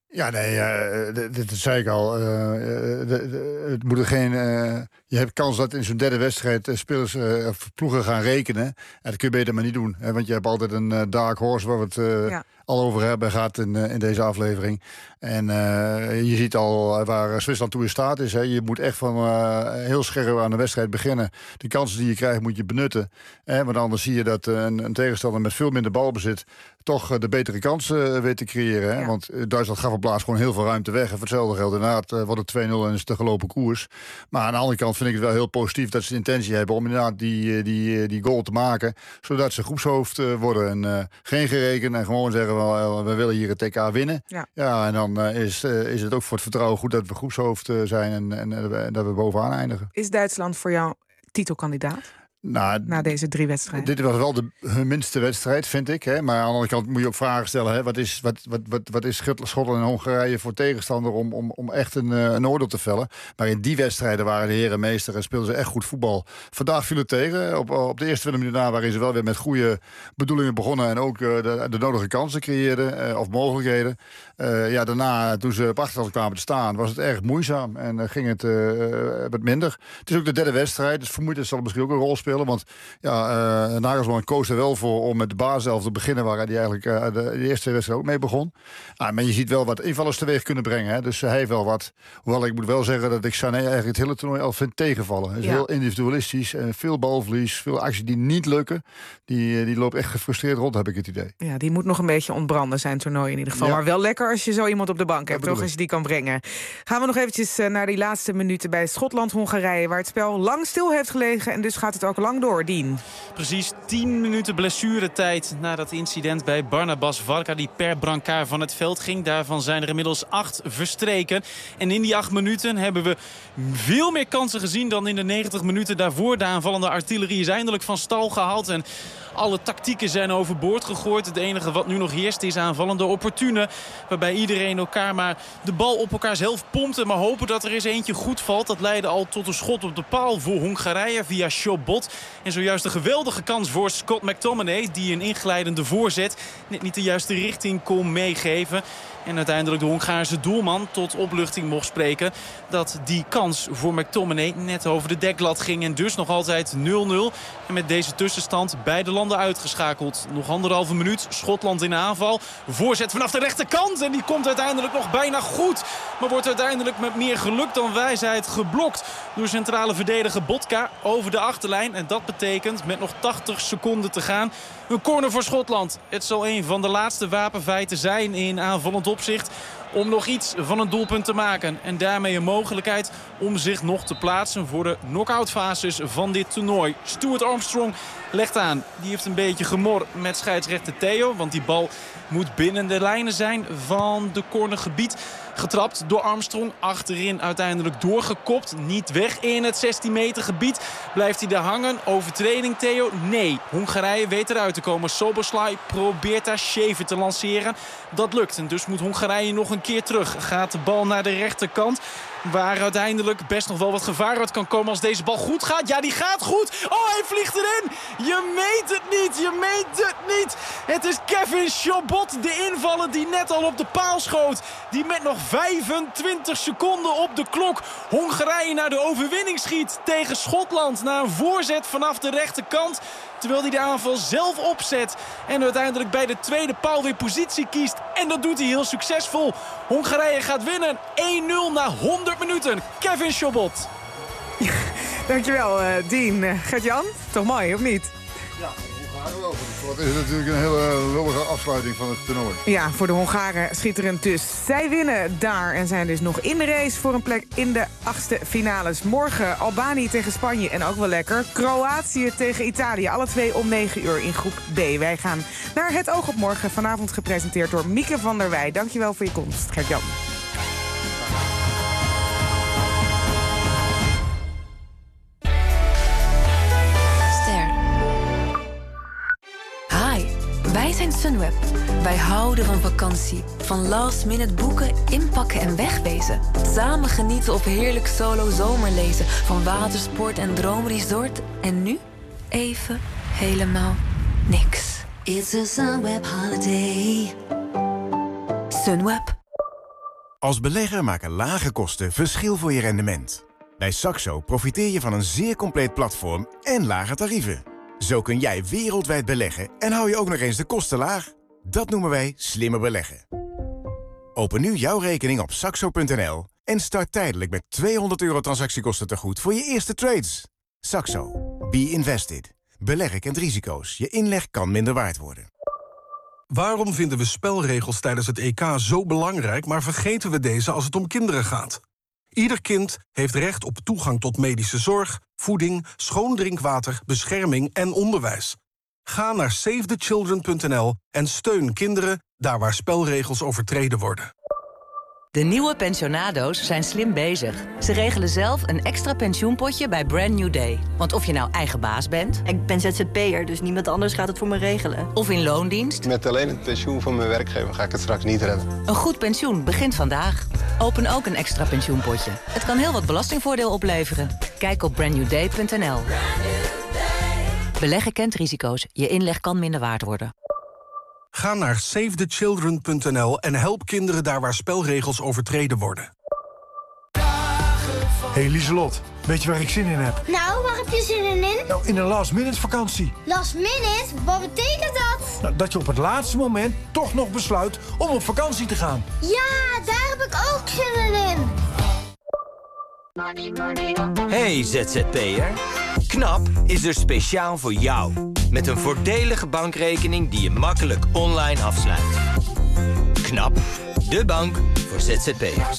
Ja, nee, dat zei ik al. Het moet er geen... je hebt kans dat in zo'n derde wedstrijd spelers of ploegen gaan rekenen. En dat kun je beter maar niet doen. Hè, want je hebt altijd een dark horse waar we het al over hebben gehad in deze aflevering. En je ziet al waar Zwitserland toe in staat is. Hè. Je moet echt van heel scherp aan de wedstrijd beginnen. De kansen die je krijgt moet je benutten. Want anders zie je dat een tegenstander met veel minder balbezit toch de betere kansen weet te creëren. Hè. Want Duitsland gaf op plaats gewoon heel veel ruimte weg. En voor hetzelfde geldt inderdaad wordt het 2-0 en is het de gelopen koers. Maar aan de andere kant vind ik het wel heel positief dat ze de intentie hebben om inderdaad die goal te maken. Zodat ze groepshoofd worden. En geen gereken en gewoon zeggen we willen hier het TK winnen. Ja, en dan is het ook voor het vertrouwen goed dat we groepshoofd zijn en dat we bovenaan eindigen. Is Duitsland voor jou titelkandidaat? Na deze 3 wedstrijden. Dit was wel hun minste wedstrijd, vind ik. Hè? Maar aan de andere kant moet je ook vragen stellen. Hè? Wat is Schotland en Hongarije voor tegenstander om echt een oordeel te vellen? Maar in die wedstrijden waren de heren meester en speelden ze echt goed voetbal. Vandaag viel het tegen. Op de eerste 20 minuten na waarin ze wel weer met goede bedoelingen begonnen. En ook de nodige kansen creëerden of mogelijkheden. Daarna, toen ze op achterstand kwamen te staan, was het erg moeizaam. En ging het wat minder. Het is ook de derde wedstrijd. Dus vermoeidheid zal misschien ook een rol spelen. Want Nagelsman koos er wel voor om met de basiself te beginnen, waar hij eigenlijk de eerste wedstrijd ook mee begon. Maar je ziet wel wat invallers teweeg kunnen brengen. Hè. Dus hij heeft wel wat. Hoewel ik moet wel zeggen dat ik Sané eigenlijk het hele toernooi al vind tegenvallen. Hij is heel individualistisch en veel balverlies, veel acties die niet lukken. Die loopt echt gefrustreerd rond, heb ik het idee. Ja, die moet nog een beetje ontbranden, zijn toernooi in ieder geval. Ja. Maar wel lekker als je zo iemand op de bank hebt, toch? Als je die kan brengen. Gaan we nog eventjes naar die laatste minuten bij Schotland-Hongarije, waar het spel lang stil heeft gelegen en dus gaat het ook lang door, Dien. Precies 10 minuten blessuretijd na dat incident bij Barnabas Varga, die per brancard van het veld ging. Daarvan zijn er inmiddels 8 verstreken. En in die 8 minuten hebben we veel meer kansen gezien dan in de 90 minuten daarvoor. De aanvallende artillerie is eindelijk van stal gehaald en alle tactieken zijn overboord gegooid. Het enige wat nu nog heerst is aanvallende opportune. Waarbij iedereen elkaar maar de bal op elkaar zelf pompte. Maar hopen dat er eens eentje goed valt. Dat leidde al tot een schot op de paal voor Hongarije via Chobot. En zojuist een geweldige kans voor Scott McTominay. Die een inglijdende voorzet net niet de juiste richting kon meegeven. En uiteindelijk de Hongaarse doelman tot opluchting mocht spreken dat die kans voor McTominay net over de deklat ging. En dus nog altijd 0-0. En met deze tussenstand beide landen uitgeschakeld. Nog 1,5 minuut. Schotland in de aanval. Voorzet vanaf de rechterkant. En die komt uiteindelijk nog bijna goed. Maar wordt uiteindelijk met meer geluk dan wijsheid geblokt door centrale verdediger Botka over de achterlijn. En dat betekent met nog 80 seconden te gaan een corner voor Schotland. Het zal een van de laatste wapenfeiten zijn in aanvallend opzicht om nog iets van een doelpunt te maken. En daarmee een mogelijkheid om zich nog te plaatsen voor de knock-out fases van dit toernooi. Stuart Armstrong legt aan. Die heeft een beetje gemor met scheidsrechter Theo. Want die bal moet binnen de lijnen zijn van de cornergebied. Getrapt door Armstrong. Achterin uiteindelijk doorgekopt. Niet weg in het 16 meter gebied. Blijft hij daar hangen? Overtreding Theo? Nee. Hongarije weet eruit te komen. Soboslai probeert daar Schever te lanceren. Dat lukt. En dus moet Hongarije nog een keer terug. Gaat de bal naar de rechterkant. Waar uiteindelijk best nog wel wat gevaar uit kan komen als deze bal goed gaat. Ja, die gaat goed. Oh, hij vliegt erin. Je meent het niet. Je meent het niet. Het is Kevin Chobot, de invaller die net al op de paal schoot. Die met nog 25 seconden op de klok Hongarije naar de overwinning schiet tegen Schotland. Na een voorzet vanaf de rechterkant. Terwijl hij de aanval zelf opzet. En uiteindelijk bij de tweede paal weer positie kiest. En dat doet hij heel succesvol. Hongarije gaat winnen. 1-0 na 100 minuten. Kevin Chobot. Dankjewel, Dien. Gert-Jan, toch mooi, of niet? Ja, Hongaren wel. Dat is natuurlijk een hele lullige afsluiting van het toernooi. Ja, voor de Hongaren schitterend dus. Zij winnen daar en zijn dus nog in de race voor een plek in de 8e finales. Morgen Albanië tegen Spanje en ook wel lekker. Kroatië tegen Italië. Alle twee om 9 uur in groep B. Wij gaan naar Het Oog op Morgen. Vanavond gepresenteerd door Mieke van der Wij. Dankjewel voor je komst, Gert-Jan. Wij zijn Sunweb. Wij houden van vakantie. Van last minute boeken, inpakken en wegwezen. Samen genieten of heerlijk solo zomerlezen. Van watersport en droomresort. En nu even helemaal niks. It's a Sunweb holiday. Sunweb. Als belegger maken lage kosten verschil voor je rendement. Bij Saxo profiteer je van een zeer compleet platform en lage tarieven. Zo kun jij wereldwijd beleggen en hou je ook nog eens de kosten laag. Dat noemen wij slimmer beleggen. Open nu jouw rekening op saxo.nl en start tijdelijk met €200 transactiekosten tegoed voor je eerste trades. Saxo. Be invested. Beleggen kent risico's. Je inleg kan minder waard worden. Waarom vinden we spelregels tijdens het EK zo belangrijk, maar vergeten we deze als het om kinderen gaat? Ieder kind heeft recht op toegang tot medische zorg, voeding, schoon drinkwater, bescherming en onderwijs. Ga naar savethechildren.nl en steun kinderen daar waar spelregels overtreden worden. De nieuwe pensionado's zijn slim bezig. Ze regelen zelf een extra pensioenpotje bij Brand New Day. Want of je nou eigen baas bent... Ik ben ZZP'er, dus niemand anders gaat het voor me regelen. Of in loondienst... Met alleen het pensioen van mijn werkgever ga ik het straks niet redden. Een goed pensioen begint vandaag. Open ook een extra pensioenpotje. Het kan heel wat belastingvoordeel opleveren. Kijk op brandnewday.nl. Beleggen kent risico's. Je inleg kan minder waard worden. Ga naar savethechildren.nl en help kinderen daar waar spelregels overtreden worden. Hey Lieselot, weet je waar ik zin in heb? Nou, waar heb je zin in? Nou, in een last-minute vakantie. Last minute? Wat betekent dat? Nou, dat je op het laatste moment toch nog besluit om op vakantie te gaan. Ja, daar heb ik ook zin in. Hey ZZP'er. KNAP is er speciaal voor jou. Met een voordelige bankrekening die je makkelijk online afsluit. KNAP, de bank voor ZZP'ers.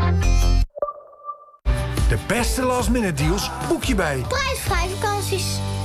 De beste last-minute deals boek je bij Prijsvrij vakanties.